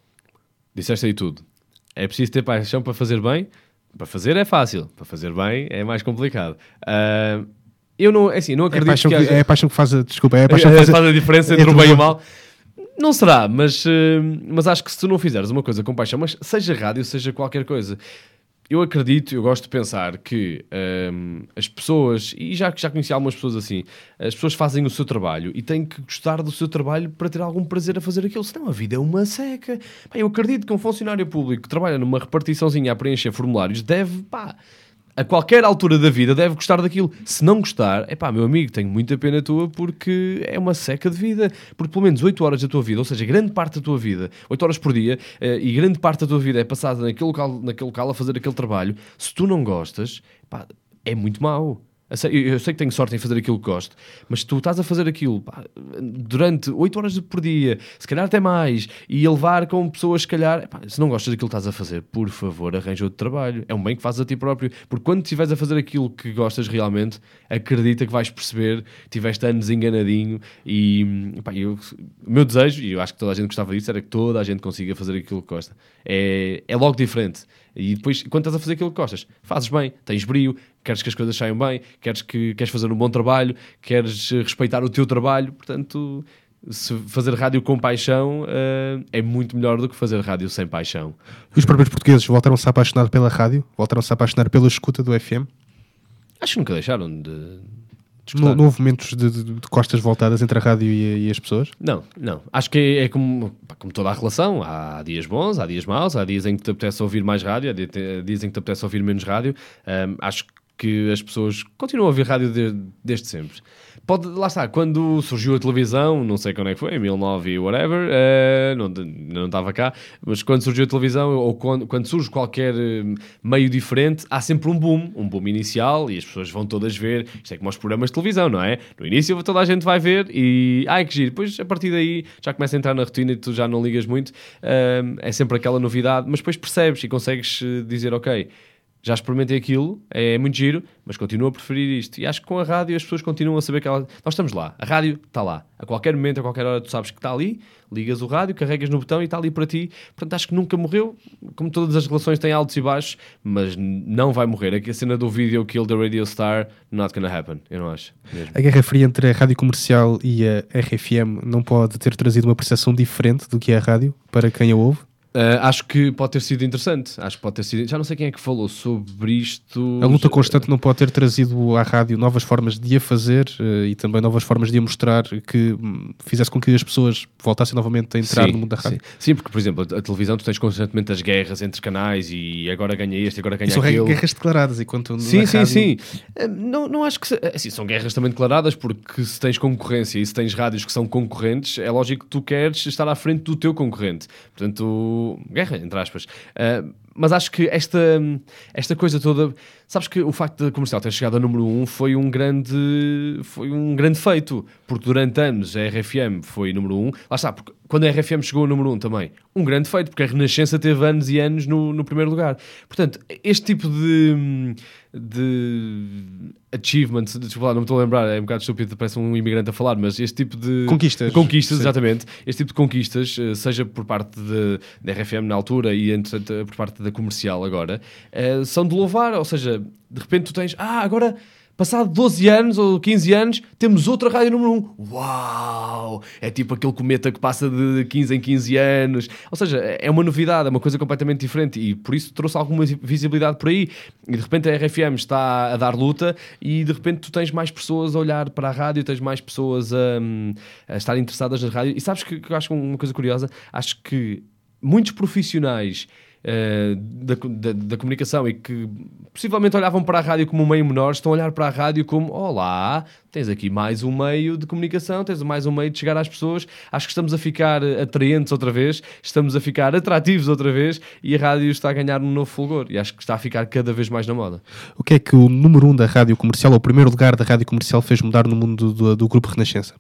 Disseste aí tudo. É preciso ter paixão para fazer bem? Para fazer é fácil, para fazer bem é mais complicado. Uh, eu não, assim, não acredito é a paixão que, que haja... é a paixão que faz a, desculpa, é a paixão que faz, faz a, a diferença entre, entre o bem e o mal. Não será, mas, uh, mas acho que se tu não fizeres uma coisa com paixão, mas seja rádio, seja qualquer coisa, eu acredito, eu gosto de pensar que um, as pessoas, e já, já conheci algumas pessoas assim, as pessoas fazem o seu trabalho e têm que gostar do seu trabalho para ter algum prazer a fazer aquilo, senão a vida é uma seca. Pá, eu acredito que um funcionário público que trabalha numa repartiçãozinha a preencher formulários deve, pá, a qualquer altura da vida deve gostar daquilo. Se não gostar, é pá, meu amigo, tenho muita pena tua porque é uma seca de vida. Porque pelo menos oito horas da tua vida, ou seja, grande parte da tua vida, oito horas por dia, uh, e grande parte da tua vida é passada naquele local, naquele local a fazer aquele trabalho. Se tu não gostas, pá, é muito mau. Eu sei que tenho sorte em fazer aquilo que gosto, mas se tu estás a fazer aquilo pá, durante oito horas por dia, se calhar até mais, e a levar com pessoas, se calhar, pá, se não gostas daquilo que estás a fazer, por favor, arranja outro trabalho. É um bem que fazes a ti próprio, porque quando estiveres a fazer aquilo que gostas realmente, acredita que vais perceber, tiveste anos enganadinho, e pá, eu, o meu desejo, e eu acho que toda a gente gostava disso, era que toda a gente consiga fazer aquilo que gosta. É, é logo diferente. E depois, quando estás a fazer aquilo que gostas, fazes bem, tens brio, queres que as coisas saiam bem, queres, que, queres fazer um bom trabalho, queres respeitar o teu trabalho, portanto, se fazer rádio com paixão uh, é muito melhor do que fazer rádio sem paixão. Os próprios portugueses voltaram-se a apaixonar pela rádio? Voltaram-se a apaixonar pela escuta do F M? Acho que nunca deixaram de... Não, não houve momentos de, de, de costas voltadas entre a rádio e, e as pessoas? Não, não. Acho que é, é como, pá, como toda a relação. Há dias bons, há dias maus, há dias em que te apetece ouvir mais rádio, há dias em que te apetece ouvir menos rádio. Um, acho que as pessoas continuam a ouvir rádio de, desde sempre. Pode, lá está, quando surgiu a televisão, não sei quando é que foi, em mil e nove e whatever, uh, não, não estava cá, mas quando surgiu a televisão, ou quando, quando surge qualquer meio diferente, há sempre um boom, um boom inicial, e as pessoas vão todas ver, isto é como aos programas de televisão, não é? No início toda a gente vai ver e, ai que giro, depois a partir daí já começa a entrar na rotina e tu já não ligas muito, uh, é sempre aquela novidade, mas depois percebes e consegues dizer, ok, já experimentei aquilo, é muito giro, mas continuo a preferir isto. E acho que com a rádio as pessoas continuam a saber que ela... nós estamos lá, a rádio está lá. A qualquer momento, a qualquer hora tu sabes que está ali, ligas o rádio, carregas no botão e está ali para ti. Portanto, acho que nunca morreu. Como todas as relações têm altos e baixos, mas não vai morrer. A cena do vídeo Kill the Radio Star, not gonna happen, eu não acho. Mesmo. A guerra fria entre a rádio comercial e a R F M não pode ter trazido uma percepção diferente do que é a rádio para quem a ouve? Uh, acho que pode ter sido interessante. Acho que pode ter sido. Já não sei quem é que falou sobre isto. A luta constante não pode ter trazido à rádio novas formas de a fazer uh, e também novas formas de a mostrar que um, fizesse com que as pessoas voltassem novamente a entrar sim, no mundo da rádio. Sim. sim, porque, por exemplo, a, a televisão tu tens constantemente as guerras entre canais e agora ganha este, agora ganha são aquele. São guerras declaradas. Enquanto sim, sim, rádio... sim. Uh, não, não acho que... Se... Assim, são guerras também declaradas porque se tens concorrência e se tens rádios que são concorrentes, é lógico que tu queres estar à frente do teu concorrente. Portanto, guerra, entre aspas. Uh, mas acho que esta, esta coisa toda... Sabes que o facto da Comercial ter chegado a número um foi um grande, foi um grande feito, porque durante anos a R F M foi número um. Lá está, porque quando a R F M chegou ao número um também, um grande feito, porque a Renascença teve anos e anos no, no primeiro lugar. Portanto, este tipo de... de achievement, desculpa lá, não me estou a lembrar, é um bocado estúpido, parece um imigrante a falar, mas este tipo de... Conquistas. De conquistas, sim. Exatamente. Este tipo de conquistas, seja por parte de, da R F M na altura e entretanto, por parte da Comercial agora, são de louvar, ou seja, de repente tu tens, ah, agora... Passado doze anos ou quinze anos, temos outra rádio número um. Uau! É tipo aquele cometa que passa de quinze em quinze anos. Ou seja, é uma novidade, é uma coisa completamente diferente e por isso trouxe alguma visibilidade por aí. E de repente a R F M está a dar luta e de repente tu tens mais pessoas a olhar para a rádio, tens mais pessoas a, a estar interessadas na rádio. E sabes que, que eu acho uma coisa curiosa? Acho que muitos profissionais... Uh, da, da, da comunicação e que possivelmente olhavam para a rádio como um meio menor, estão a olhar para a rádio como, olá, tens aqui mais um meio de comunicação, tens mais um meio de chegar às pessoas. Acho que estamos a ficar atraentes outra vez, estamos a ficar atrativos outra vez e a rádio está a ganhar um novo fulgor e acho que está a ficar cada vez mais na moda. O que é que o número um da rádio comercial, ou o primeiro lugar da rádio comercial, fez mudar no mundo do, do Grupo Renascença?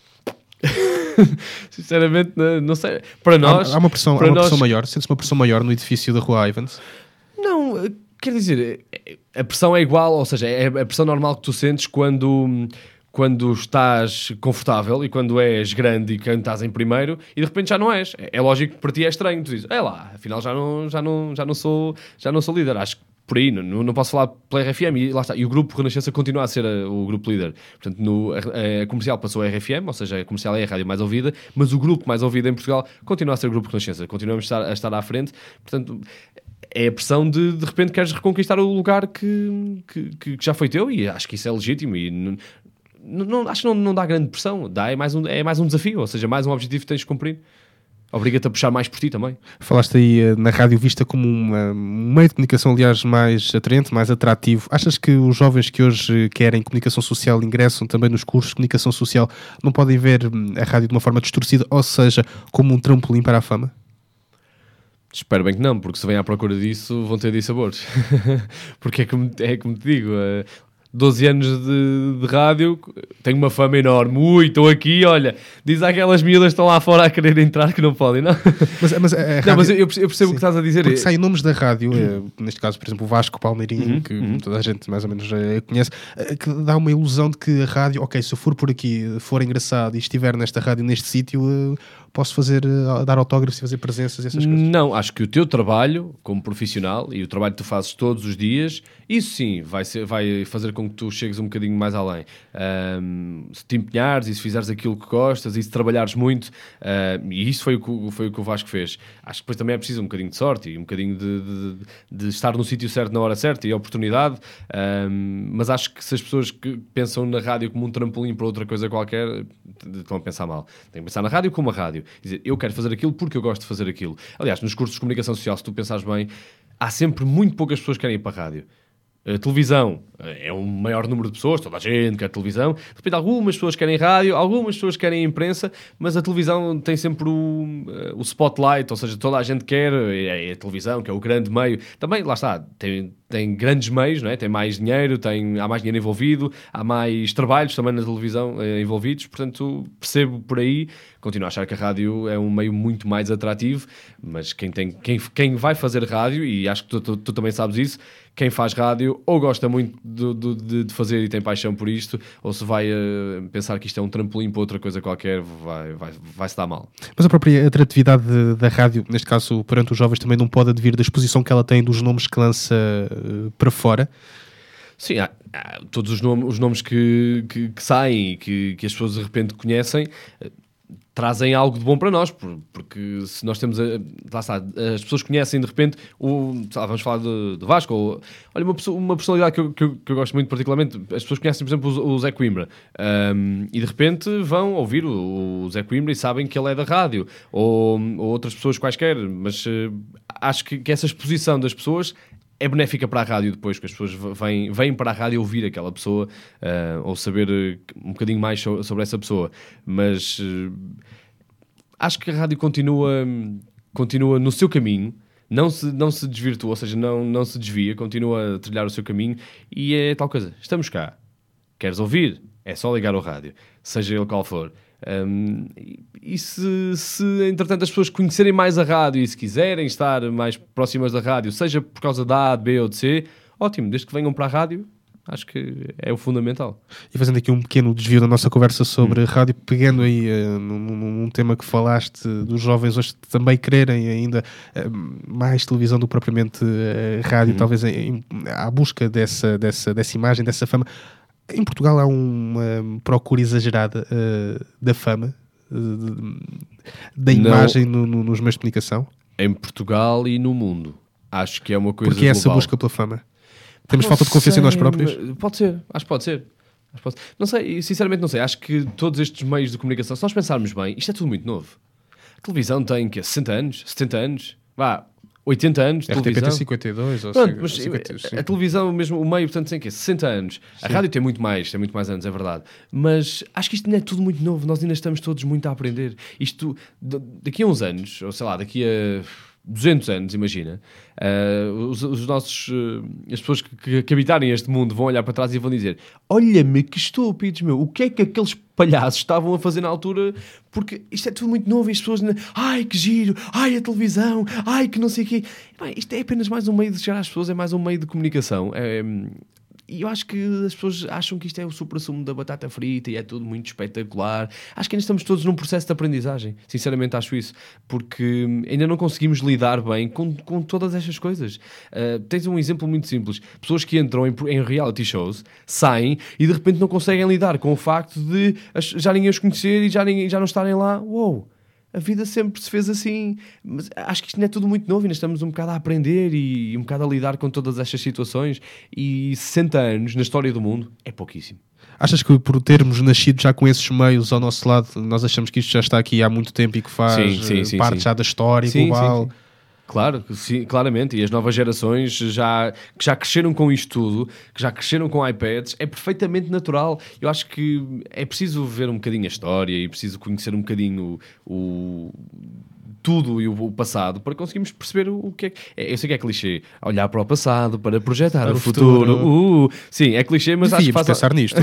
Sinceramente, não sei. Para nós... Há, há uma pressão, para há uma nós... pressão maior? Sente-se uma pressão maior no edifício da Rua Ivans? Não, quer dizer, a pressão é igual, ou seja, é a pressão normal que tu sentes quando... quando estás confortável e quando és grande e quando estás em primeiro e de repente já não és. É, é lógico que para ti é estranho. Tu dizes, é lá, afinal já não, já não, já não, sou, já não sou líder. Acho que por aí, não, não posso falar pela R F M e lá está. E o Grupo Renascença continua a ser a, o grupo líder. Portanto, no, a, a Comercial passou a R F M, ou seja, a Comercial é a rádio mais ouvida, mas o grupo mais ouvido em Portugal continua a ser o Grupo Renascença. Continuamos a estar, a estar à frente. Portanto... é a pressão de, de repente, queres reconquistar o lugar que, que, que já foi teu e acho que isso é legítimo e não, não, acho que não, não dá grande pressão, dá, é, mais um, é mais um desafio, ou seja, mais um objetivo que tens de cumprir. Obriga-te a puxar mais por ti também. Falaste aí uh, na rádio vista como uma, um meio de comunicação, aliás, mais atraente, mais atrativo. Achas que os jovens que hoje querem comunicação social ingressam também nos cursos de comunicação social não podem ver a rádio de uma forma distorcida, ou seja, como um trampolim para a fama? Espero bem que não, porque se vêm à procura disso vão ter dissabores. Porque é como, é como te digo, uh, doze anos de, de rádio, tenho uma fama enorme. Ui, estou aqui, olha, diz aquelas miúdas que estão lá fora a querer entrar que não podem, não? Mas, mas, a rádio, não, mas eu, eu percebo sim, o que estás a dizer. Porque saem nomes da rádio, uhum. eh, neste caso, por exemplo, o Vasco Palmeirinho, uhum. que uhum. toda a gente mais ou menos eh, conhece, eh, que dá uma ilusão de que a rádio, ok, se eu for por aqui, for engraçado e estiver nesta rádio, neste sítio, eh, posso fazer, eh, dar autógrafos e fazer presenças e essas coisas. Não, acho que o teu trabalho como profissional e o trabalho que tu fazes todos os dias, isso sim vai, ser, vai fazer com que tu chegues um bocadinho mais além. Um, se te empenhares e se fizeres aquilo que gostas e se trabalhares muito, uh, e isso foi o, que, foi o que o Vasco fez. Acho que depois também é preciso um bocadinho de sorte e um bocadinho de, de, de estar no sítio certo na hora certa e a oportunidade, um, mas acho que se as pessoas que pensam na rádio como um trampolim para outra coisa qualquer, estão a pensar mal. Tem que pensar na rádio como a rádio. Dizer, eu quero fazer aquilo porque eu gosto de fazer aquilo. Aliás, nos cursos de comunicação social, se tu pensares bem, há sempre muito poucas pessoas que querem ir para a rádio. A televisão é um maior número de pessoas, toda a gente quer televisão. De repente, algumas pessoas querem rádio, algumas pessoas querem imprensa, mas a televisão tem sempre o, o spotlight, ou seja, toda a gente quer é a televisão, que é o grande meio. Também, lá está, tem, tem grandes meios, não é? Tem mais dinheiro, tem, há mais dinheiro envolvido, há mais trabalhos também na televisão eh, envolvidos, portanto, percebo por aí, continuo a achar que a rádio é um meio muito mais atrativo, mas quem, tem, quem, quem vai fazer rádio, e acho que tu, tu, tu também sabes isso, quem faz rádio ou gosta muito de, de, de fazer e tem paixão por isto, ou se vai uh, pensar que isto é um trampolim para outra coisa qualquer, vai, vai, vai se dar mal. Mas a própria atratividade de, da rádio, neste caso perante os jovens, também não pode advir da exposição que ela tem dos nomes que lança uh, para fora? Sim, há, há todos os nomes, os nomes que, que, que saem e que, que as pessoas de repente conhecem. trazem algo de bom para nós, por, porque se nós temos, a, lá está, as pessoas conhecem de repente, o, lá, vamos falar de, de Vasco, ou, olha, uma, pessoa, uma personalidade que eu, que, eu, que eu gosto muito particularmente, as pessoas conhecem, por exemplo, o, o Zé Coimbra, um, e de repente vão ouvir o, o Zé Coimbra e sabem que ele é da rádio, ou, ou outras pessoas quaisquer, mas uh, acho que, que essa exposição das pessoas é benéfica para a rádio depois, que as pessoas vêm, vêm para a rádio ouvir aquela pessoa, uh, ou saber uh, um bocadinho mais so, sobre essa pessoa. Mas uh, acho que a rádio continua, continua no seu caminho, não se, não se desvirtua, ou seja, não, não se desvia, continua a trilhar o seu caminho, e é tal coisa, estamos cá, queres ouvir? É só ligar o rádio, seja ele qual for. Um, e se, se entretanto as pessoas conhecerem mais a rádio e se quiserem estar mais próximas da rádio, seja por causa da A, de B ou de C, ótimo, desde que venham para a rádio, acho que é o fundamental. E fazendo aqui um pequeno desvio da nossa conversa sobre hum. rádio, pegando aí uh, num, num tema que falaste dos jovens hoje também quererem ainda uh, mais televisão do que propriamente uh, rádio, hum. talvez em, à busca dessa, dessa, dessa imagem, dessa fama. Em Portugal há uma procura exagerada uh, da fama, uh, da imagem no, no, nos meios de comunicação? Em Portugal e no mundo. Acho que é uma coisa Porque é global. essa busca pela fama? Temos não falta de confiança sei, em nós próprios? Pode ser, acho que pode ser. Acho que pode ser. Não sei, sinceramente não sei. Acho que todos estes meios de comunicação, se nós pensarmos bem, isto é tudo muito novo. A televisão tem que sessenta anos, setenta anos, vá... oitenta anos de R T P televisão. tem cinquenta e dois ou Pronto, mas cinquenta, a, a televisão mesmo, o meio, portanto, tem que sessenta anos. Sim. A rádio tem muito mais, tem muito mais anos, é verdade. Mas acho que isto ainda é tudo muito novo. Nós ainda estamos todos muito a aprender. Isto, daqui a uns anos, ou sei lá, daqui a duzentos anos, imagina, uh, os, os nossos, uh, as pessoas que, que habitarem este mundo vão olhar para trás e vão dizer: olha-me que estúpidos, meu, o que é que aqueles palhaços estavam a fazer na altura? Porque isto é tudo muito novo e as pessoas, ai que giro, ai a televisão, ai que não sei o quê. Bem, isto é apenas mais um meio de chegar às pessoas, é mais um meio de comunicação. É, e eu acho que as pessoas acham que isto é o supra-sumo da batata frita e é tudo muito espetacular. Acho que ainda estamos todos num processo de aprendizagem. Sinceramente acho isso. Porque ainda não conseguimos lidar bem com, com todas estas coisas. Uh, tens um exemplo muito simples. Pessoas que entram em, em reality shows, saem e de repente não conseguem lidar com o facto de já ninguém os conhecer e já, ninguém, já não estarem lá. Uou! A vida sempre se fez assim, mas acho que isto não é tudo muito novo, ainda estamos um bocado a aprender e um bocado a lidar com todas estas situações, e sessenta anos na história do mundo é pouquíssimo. Achas que por termos nascido já com esses meios ao nosso lado, nós achamos que isto já está aqui há muito tempo e que faz sim, sim, sim, parte sim. já da história sim, global? Sim, sim. Claro, sim, claramente, e as novas gerações já, que já cresceram com isto tudo, que já cresceram com iPads, é perfeitamente natural. Eu acho que é preciso ver um bocadinho a história e preciso conhecer um bocadinho o, o tudo e o, o passado para conseguirmos perceber o, o que é que... É, eu sei que é clichê, olhar para o passado para projetar para o futuro. futuro. Uh, sim, é clichê, mas Devíamos acho que faz... pensar nisto.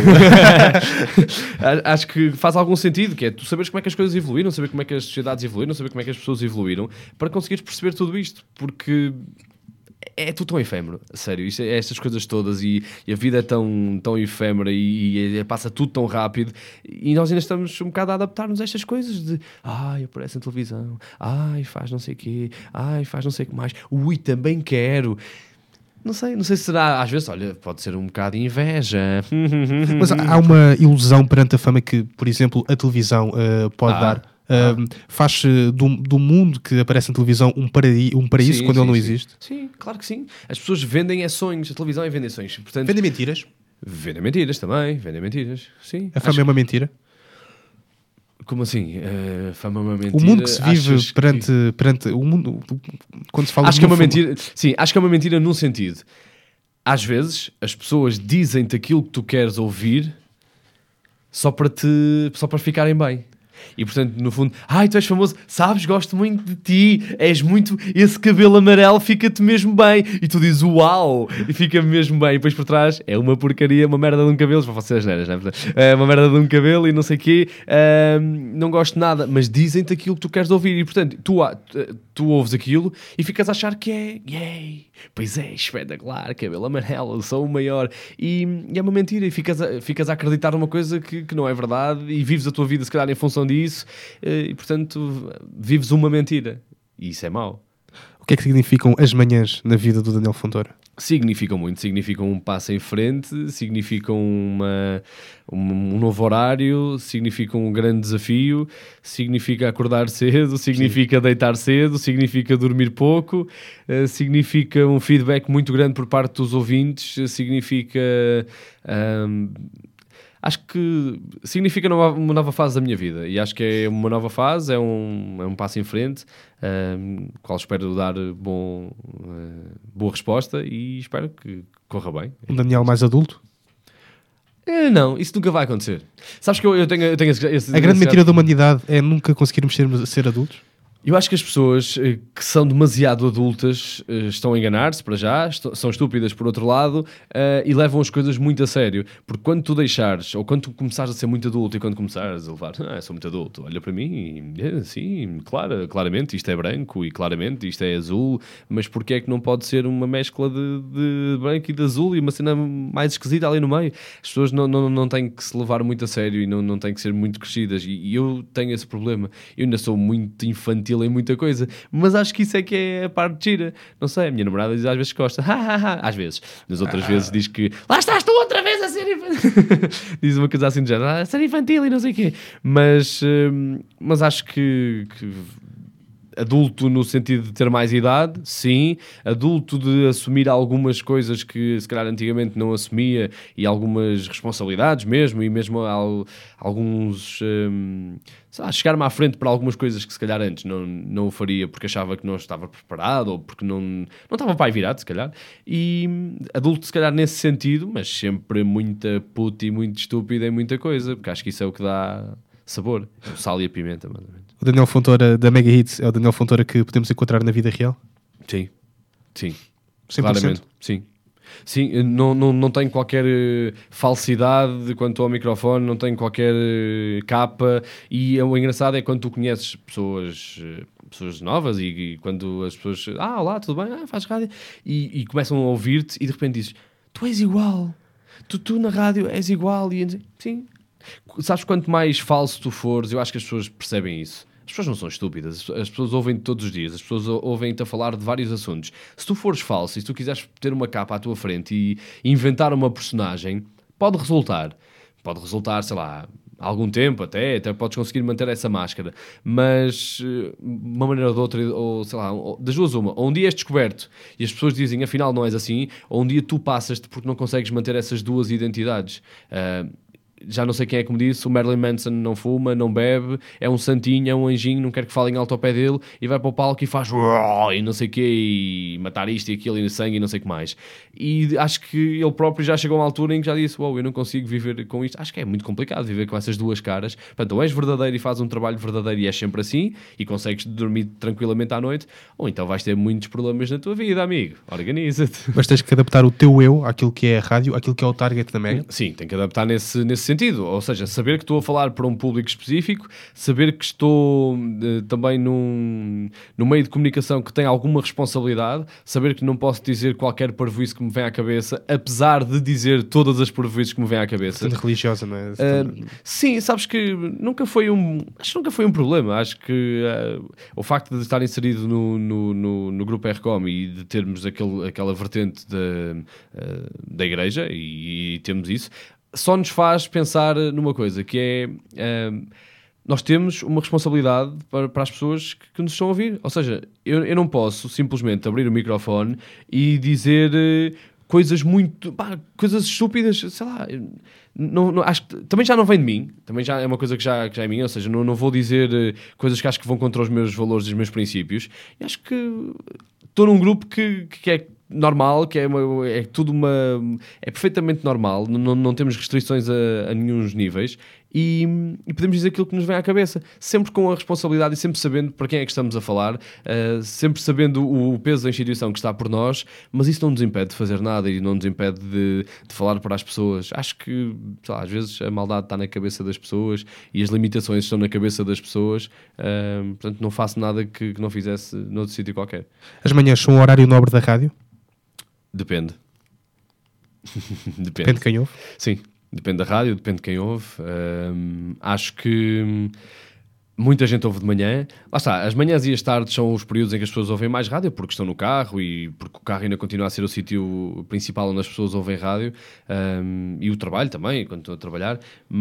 Acho que faz algum sentido, que é tu saberes como é que as coisas evoluíram, saber como é que as sociedades evoluíram, saber como é que as pessoas evoluíram, para conseguires perceber tudo isto, porque é tudo tão efêmero, sério, isto é, estas coisas todas, e, e a vida é tão, tão efêmera e, e passa tudo tão rápido, e nós ainda estamos um bocado a adaptar-nos a estas coisas de ai, aparece na televisão, ai, faz não sei o quê, ai, faz não sei o que mais, ui, também quero. Não sei, não sei se será, às vezes, olha, pode ser um bocado de inveja. Mas há uma ilusão perante a fama que, por exemplo, a televisão uh, pode ah, dar. Uh, ah. Faz uh, do, do mundo que aparece na televisão um, paraí um paraíso sim, quando sim, ele não sim. existe? Sim, claro que sim. As pessoas vendem é sonhos, a televisão é vender sonhos. Portanto, vendem mentiras? Vendem mentiras também, vendem mentiras, sim. A fama é uma mentira? Como assim? Uh, fama é uma mentira? O mundo que se vive perante, que... perante o mundo, quando se fala acho que é uma fama... mentira. Sim, acho que é uma mentira num sentido. Às vezes as pessoas dizem-te aquilo que tu queres ouvir só para te, só para ficarem bem. E portanto, no fundo, ai, tu és famoso, sabes, gosto muito de ti, és muito, esse cabelo amarelo fica-te mesmo bem. E tu dizes, uau, e fica-me mesmo bem. E depois por trás é uma porcaria, uma merda de um cabelo, para vocês neiras, não é? É uma merda de um cabelo e não sei o quê, um, não gosto de nada, mas dizem-te aquilo que tu queres ouvir. E portanto, tu, tu ouves aquilo e ficas a achar que é, yay, pois é, espetacular, cabelo amarelo, sou o maior. E, e é uma mentira, e ficas a, ficas a acreditar numa coisa que, que não é verdade, e vives a tua vida se calhar em função disso, e portanto vives uma mentira, e isso é mau. O que é que significam as manhãs na vida do Daniel Fontoura? Significam muito, significam um passo em frente, significam uma, um, um novo horário, significam um grande desafio, significa acordar cedo, significa Sim. deitar cedo, significa dormir pouco, uh, significa um feedback muito grande por parte dos ouvintes, significa... Um, acho que significa uma, uma nova fase da minha vida e acho que é uma nova fase, é um, é um passo em frente, um, qual espero dar bom, uh, boa resposta e espero que corra bem. Um Daniel mais adulto? É, não, isso nunca vai acontecer. Sabes que eu, eu tenho, eu tenho esse, esse, A grande esse... mentira da humanidade é nunca conseguirmos ser, ser adultos? Eu acho que as pessoas eh, que são demasiado adultas eh, estão a enganar-se para já, est- são estúpidas por outro lado eh, e levam as coisas muito a sério. Porque quando tu deixares, ou quando tu começares a ser muito adulto e quando começares a levar, ah, sou muito adulto, olha para mim, e, é, sim, claro, claramente isto é branco e claramente isto é azul, mas porquê é que não pode ser uma mescla de, de branco e de azul e uma cena mais esquisita ali no meio? As pessoas não, não, não têm que se levar muito a sério e não, não têm que ser muito crescidas e, e eu tenho esse problema. Eu ainda sou muito infantil em muita coisa, mas acho que isso é que é a parte gira. Não sei, a minha namorada diz às vezes que gosta, às vezes, nas outras ah. vezes diz que lá estás tu outra vez a ser infantil. Diz uma coisa assim de género, a ser infantil e não sei o quê, mas, hum, mas acho que, que adulto no sentido de ter mais idade, sim. Adulto de assumir algumas coisas que se calhar antigamente não assumia e algumas responsabilidades mesmo, e mesmo al, alguns... Hum, sei lá, chegar-me à frente para algumas coisas que se calhar antes não, não o faria porque achava que não estava preparado ou porque não, não estava pai virado, se calhar. E adulto se calhar nesse sentido, mas sempre muita puta e muito estúpida em muita coisa, porque acho que isso é o que dá sabor, o sal e a pimenta, mais ou menos. O Daniel Fontoura da Mega Hits é o Daniel Fontoura que podemos encontrar na vida real? Sim, sim, cem por cento? claramente, sim. Sim, não, não, não tenho qualquer uh, falsidade quanto ao microfone, não tenho qualquer uh, capa, e o engraçado é quando tu conheces pessoas, uh, pessoas novas e, e quando as pessoas, ah, olá, tudo bem? Ah, faz rádio, e, e começam a ouvir-te e de repente dizes, tu és igual, tu, tu na rádio és igual, e sim. Sabes, quanto mais falso tu fores, eu acho que as pessoas percebem isso. As pessoas não são estúpidas, as pessoas ouvem-te todos os dias, as pessoas ouvem-te a falar de vários assuntos. Se tu fores falso e se tu quiseres ter uma capa à tua frente e inventar uma personagem, pode resultar. Pode resultar, sei lá, algum tempo até, até podes conseguir manter essa máscara, mas de uma maneira ou de outra, ou sei lá, das duas uma, ou um dia és descoberto e as pessoas dizem afinal não és assim, ou um dia tu passas-te porque não consegues manter essas duas identidades. Uh, Já não sei quem é que me disse, o Marilyn Manson não fuma, não bebe, é um santinho, é um anjinho, não quer que falem alto ao pé dele e vai para o palco e faz e não sei o quê, e matar isto e aquilo e sangue e não sei o que mais. E acho que ele próprio já chegou a uma altura em que já disse, uau, wow, eu não consigo viver com isto. Acho que é muito complicado viver com essas duas caras. Portanto, ou és verdadeiro e fazes um trabalho verdadeiro e és sempre assim e consegues dormir tranquilamente à noite, ou então vais ter muitos problemas na tua vida, amigo. Organiza-te. Mas tens que adaptar o teu eu àquilo que é a rádio, àquilo que é o target da Mega? Sim, tem que adaptar nesse, nesse sentido. Ou seja, saber que estou a falar para um público específico, saber que estou uh, também num, num meio de comunicação que tem alguma responsabilidade, saber que não posso dizer qualquer parvoíce que me vem à cabeça, apesar de dizer todas as parvoíces que me vêm à cabeça. Tanto religiosa, não é? Uh, sim, sabes que nunca foi um... Acho que nunca foi um problema. Acho que uh, o facto de estar inserido no, no, no, no grupo R COM e de termos aquele, aquela vertente da, uh, da igreja, e, e temos isso, só nos faz pensar numa coisa, que é... Uh, nós temos uma responsabilidade para, para as pessoas que, que nos estão a ouvir. Ou seja, eu, eu não posso simplesmente abrir o microfone e dizer uh, coisas muito... Pá, coisas estúpidas, sei lá... Não, não, acho que também já não vem de mim, também já é uma coisa que já, que já é minha, ou seja, não, não vou dizer uh, coisas que acho que vão contra os meus valores e os meus princípios. E acho que estou num grupo que, que é normal, que é, uma, é tudo uma... é perfeitamente normal, não, não temos restrições a, a nenhum níveis e, e podemos dizer aquilo que nos vem à cabeça, sempre com a responsabilidade e sempre sabendo para quem é que estamos a falar, uh, sempre sabendo o, o peso da instituição que está por nós, mas isso não nos impede de fazer nada e não nos impede de, de falar para as pessoas. Acho que, sei lá, às vezes a maldade está na cabeça das pessoas e as limitações estão na cabeça das pessoas, uh, portanto não faço nada que, que não fizesse noutro sítio qualquer. As manhãs são um horário nobre da rádio? Depende. Depende. Depende de quem ouve? Sim, depende da rádio, depende de quem ouve. Um, acho que Muita gente ouve de manhã. Lá está, as manhãs e as tardes são os períodos em que as pessoas ouvem mais rádio, porque estão no carro e porque o carro ainda continua a ser o sítio principal onde as pessoas ouvem rádio, um, e o trabalho também, quando estão a trabalhar,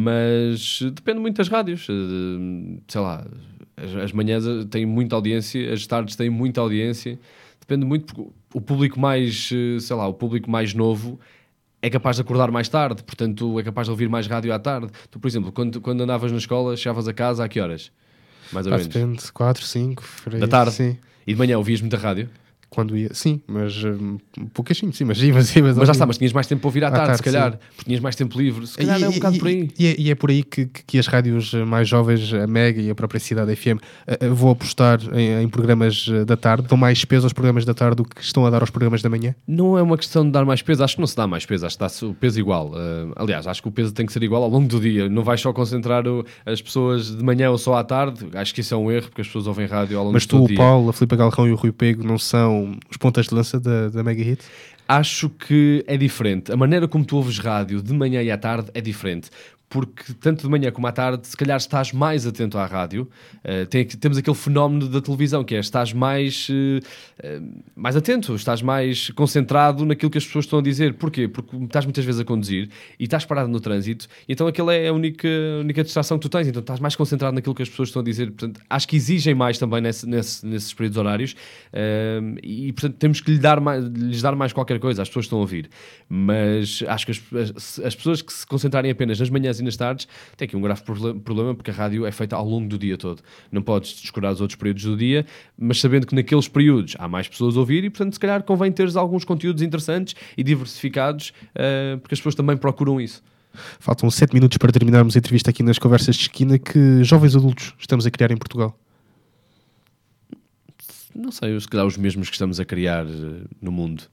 mas depende muito das rádios. Uh, sei lá, as, as manhãs têm muita audiência, as tardes têm muita audiência, depende muito, porque o público mais, sei lá, o público mais novo é capaz de acordar mais tarde, portanto é capaz de ouvir mais rádio à tarde. Tu, por exemplo, quando, quando andavas na escola, chegavas a casa a que horas? Mais ou Ah, menos. depende, quatro, cinco, Da tarde? Sim. E de manhã ouvias muita rádio? Quando ia, sim, mas um, pouquinho, sim, mas sim, mas, sim, mas, Mas já está, mas tinhas mais tempo para ouvir à, À tarde, tarde, se calhar. sim. Porque tinhas mais tempo livre. Se calhar E- é um e- bocado e- por aí. E é, e é por aí que, que- que as rádios mais jovens, a Mega e a própria Cidade F M, eh, eh, vão apostar em, em programas eh, da tarde, dão mais peso aos programas da tarde do que estão a dar aos programas da manhã? Não é uma questão de dar mais peso, acho que não se dá mais peso, acho que dá-se o peso igual. Uh, aliás, acho que o peso tem que ser igual ao longo do dia. Não vais só concentrar o- as pessoas de manhã ou só à tarde. Acho que isso é um erro, porque as pessoas ouvem rádio ao longo Mas do tu, todo o dia. Paulo, a Filipe Galrão e o Rui Pego não são os pontas de lança da, da Mega Hit? Acho que é diferente. A maneira como tu ouves rádio de manhã e à tarde é diferente. Porque tanto de manhã como à tarde, se calhar estás mais atento à rádio. Uh, tem, temos aquele fenómeno da televisão, que é estás mais, uh, uh, mais atento, estás mais concentrado naquilo que as pessoas estão a dizer. Porquê? Porque estás muitas vezes a conduzir e estás parado no trânsito, então aquela é a única, única distração que tu tens. Então estás mais concentrado naquilo que as pessoas estão a dizer. Portanto, acho que exigem mais também nesse, nesse, nesses períodos horários, uh, e portanto temos que lhe dar mais, lhes dar mais qualquer coisa. As pessoas estão a ouvir. Mas acho que as, as, as pessoas que se concentrarem apenas nas manhãs e nas tardes, tem aqui um grave problema, porque a rádio é feita ao longo do dia todo. Não podes descurar os outros períodos do dia, mas sabendo que naqueles períodos há mais pessoas a ouvir e, portanto, se calhar convém teres alguns conteúdos interessantes e diversificados, uh, porque as pessoas também procuram isso. Faltam sete minutos para terminarmos a entrevista aqui nas Conversas de Esquina. Que jovens adultos estamos a criar em Portugal? Não sei, se calhar os mesmos que estamos a criar uh, no mundo.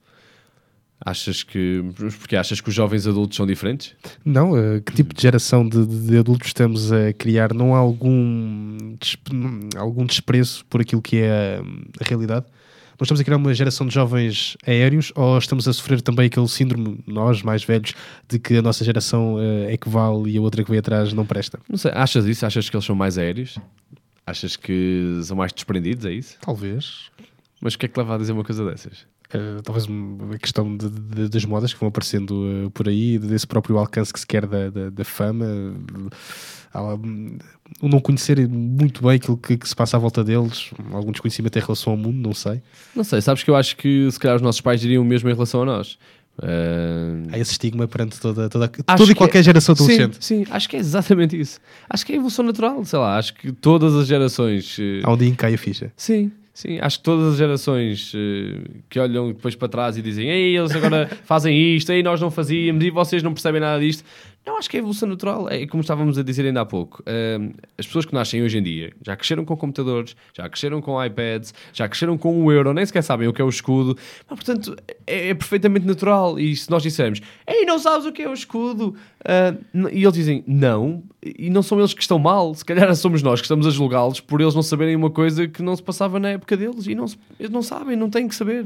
Achas que... Porque achas que os jovens adultos são diferentes? Não, uh, que tipo de geração de, de- de adultos estamos a criar? Não há algum, desp- algum desprezo por aquilo que é a, a realidade? Nós estamos a criar uma geração de jovens aéreos, ou estamos a sofrer também aquele síndrome, nós mais velhos, de que a nossa geração uh, é que vale e a outra que vem atrás não presta? Não sei, achas isso? Achas que eles são mais aéreos? Achas que são mais desprendidos, é isso? Talvez. Mas o que é que leva a dizer uma coisa dessas? Uh, talvez uma questão de- de- das modas que vão aparecendo uh, por aí, desse próprio alcance que se quer da, da, da fama, uh, há, um, o não conhecer muito bem aquilo que, que se passa à volta deles, algum desconhecimento em relação ao mundo, não sei. Não sei, sabes que eu acho que se calhar os nossos pais diriam o mesmo em relação a nós. Uh, Há esse estigma perante toda, toda, Acho toda e que qualquer é- geração adolescente. Sim, sim, acho que é exatamente isso. Acho que é a evolução natural, sei lá, acho que todas as gerações... uh, Há um dia em que cai a ficha. Sim, sim, acho que todas as gerações uh, que olham depois para trás e dizem ei, eles agora fazem isto, ei, nós não fazíamos e vocês não percebem nada disto. Não, acho que é evolução natural. É como estávamos a dizer ainda há pouco. Uh, as pessoas que nascem hoje em dia já cresceram com computadores, já cresceram com iPads, já cresceram com o euro, nem sequer sabem o que é o escudo. Mas, portanto, é, é perfeitamente natural. E se nós dissermos, ei, não sabes o que é o escudo? Uh, e eles dizem, não. E não são eles que estão mal. Se calhar somos nós que estamos a julgá-los por eles não saberem uma coisa que não se passava na época deles. E não, se- eles não sabem, não têm que saber.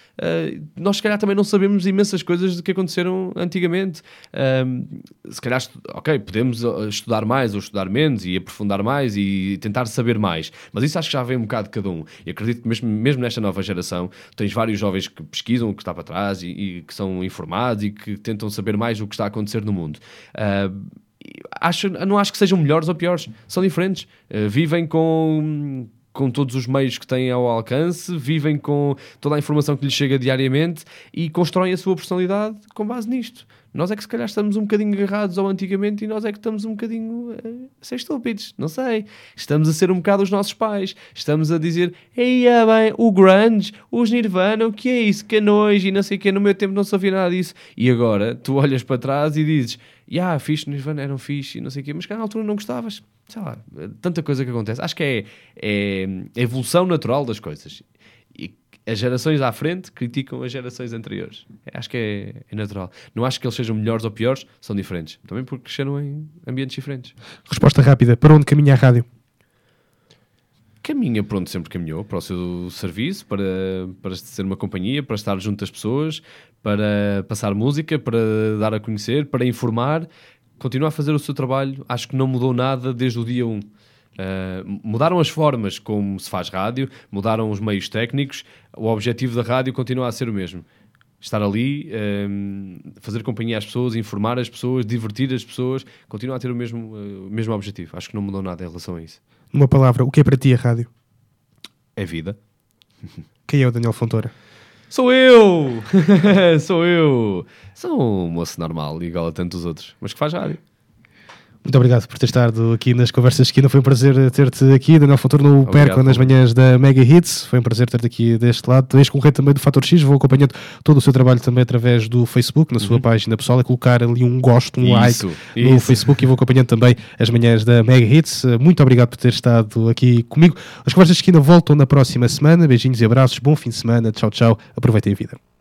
Uh, nós se calhar também não sabemos imensas coisas do que aconteceram antigamente. Um, se calhar, estu- ok, podemos uh, estudar mais ou estudar menos e aprofundar mais e tentar saber mais, mas isso acho que já vem um bocado de cada um. E acredito que mesmo, mesmo nesta nova geração tens vários jovens que pesquisam o que está para trás e, e que são informados e que tentam saber mais o que está a acontecer no mundo. Uh, acho, não acho que sejam melhores ou piores, são diferentes. Uh, vivem com... com todos os meios que têm ao alcance, vivem com toda a informação que lhes chega diariamente e constroem a sua personalidade com base nisto. Nós é que se calhar estamos um bocadinho agarrados ao antigamente e nós é que estamos um bocadinho uh, a ser estúpidos, não sei. Estamos a ser um bocado os nossos pais. Estamos a dizer, ei, é bem, o grunge, os Nirvana, o que é isso? Que nojo e não sei o que, no meu tempo não se ouvia nada disso. E agora, tu olhas para trás e dizes, ah, yeah, fixe, Nirvana eram fixe e não sei o quê, mas que na altura não gostavas. Sei lá, tanta coisa que acontece. Acho que é, é a evolução natural das coisas. E as gerações à frente criticam as gerações anteriores. Acho que é, é natural. Não acho que eles sejam melhores ou piores, são diferentes. Também porque cresceram em ambientes diferentes. Resposta rápida. Para onde caminha a rádio? Caminha por onde sempre caminhou, para o seu serviço, para, para ser uma companhia, para estar junto das pessoas, para passar música, para dar a conhecer, para informar. Continua a fazer o seu trabalho. Acho que não mudou nada desde o dia um. Uh, mudaram as formas como se faz rádio, mudaram os meios técnicos, o objetivo da rádio continua a ser o mesmo. Estar ali, um, fazer companhia às pessoas, informar as pessoas, divertir as pessoas, continua a ter o mesmo, uh, o mesmo objetivo. Acho que não mudou nada em relação a isso. Uma palavra, o que é para ti a rádio? É vida. Quem é o Daniel Fontoura? Sou eu! Sou eu! Sou um moço normal, igual a tantos outros, mas que faz rádio. Muito obrigado por ter estado aqui nas Conversas de Esquina. Foi um prazer ter-te aqui, Daniel Fontoura, no Obrigado, Perco, nas manhãs da Mega Hits. Foi um prazer ter-te aqui deste lado. Tu és concorrente também do Fator X. Vou acompanhando todo o seu trabalho também através do Facebook, na sua uhum. página pessoal, a colocar ali um gosto, um isso, like isso. no Facebook, e vou acompanhando também as manhãs da Mega Hits. Muito obrigado por ter estado aqui comigo. As Conversas de Esquina voltam na próxima semana. Beijinhos e abraços. Bom fim de semana. Tchau, tchau. Aproveitem a vida.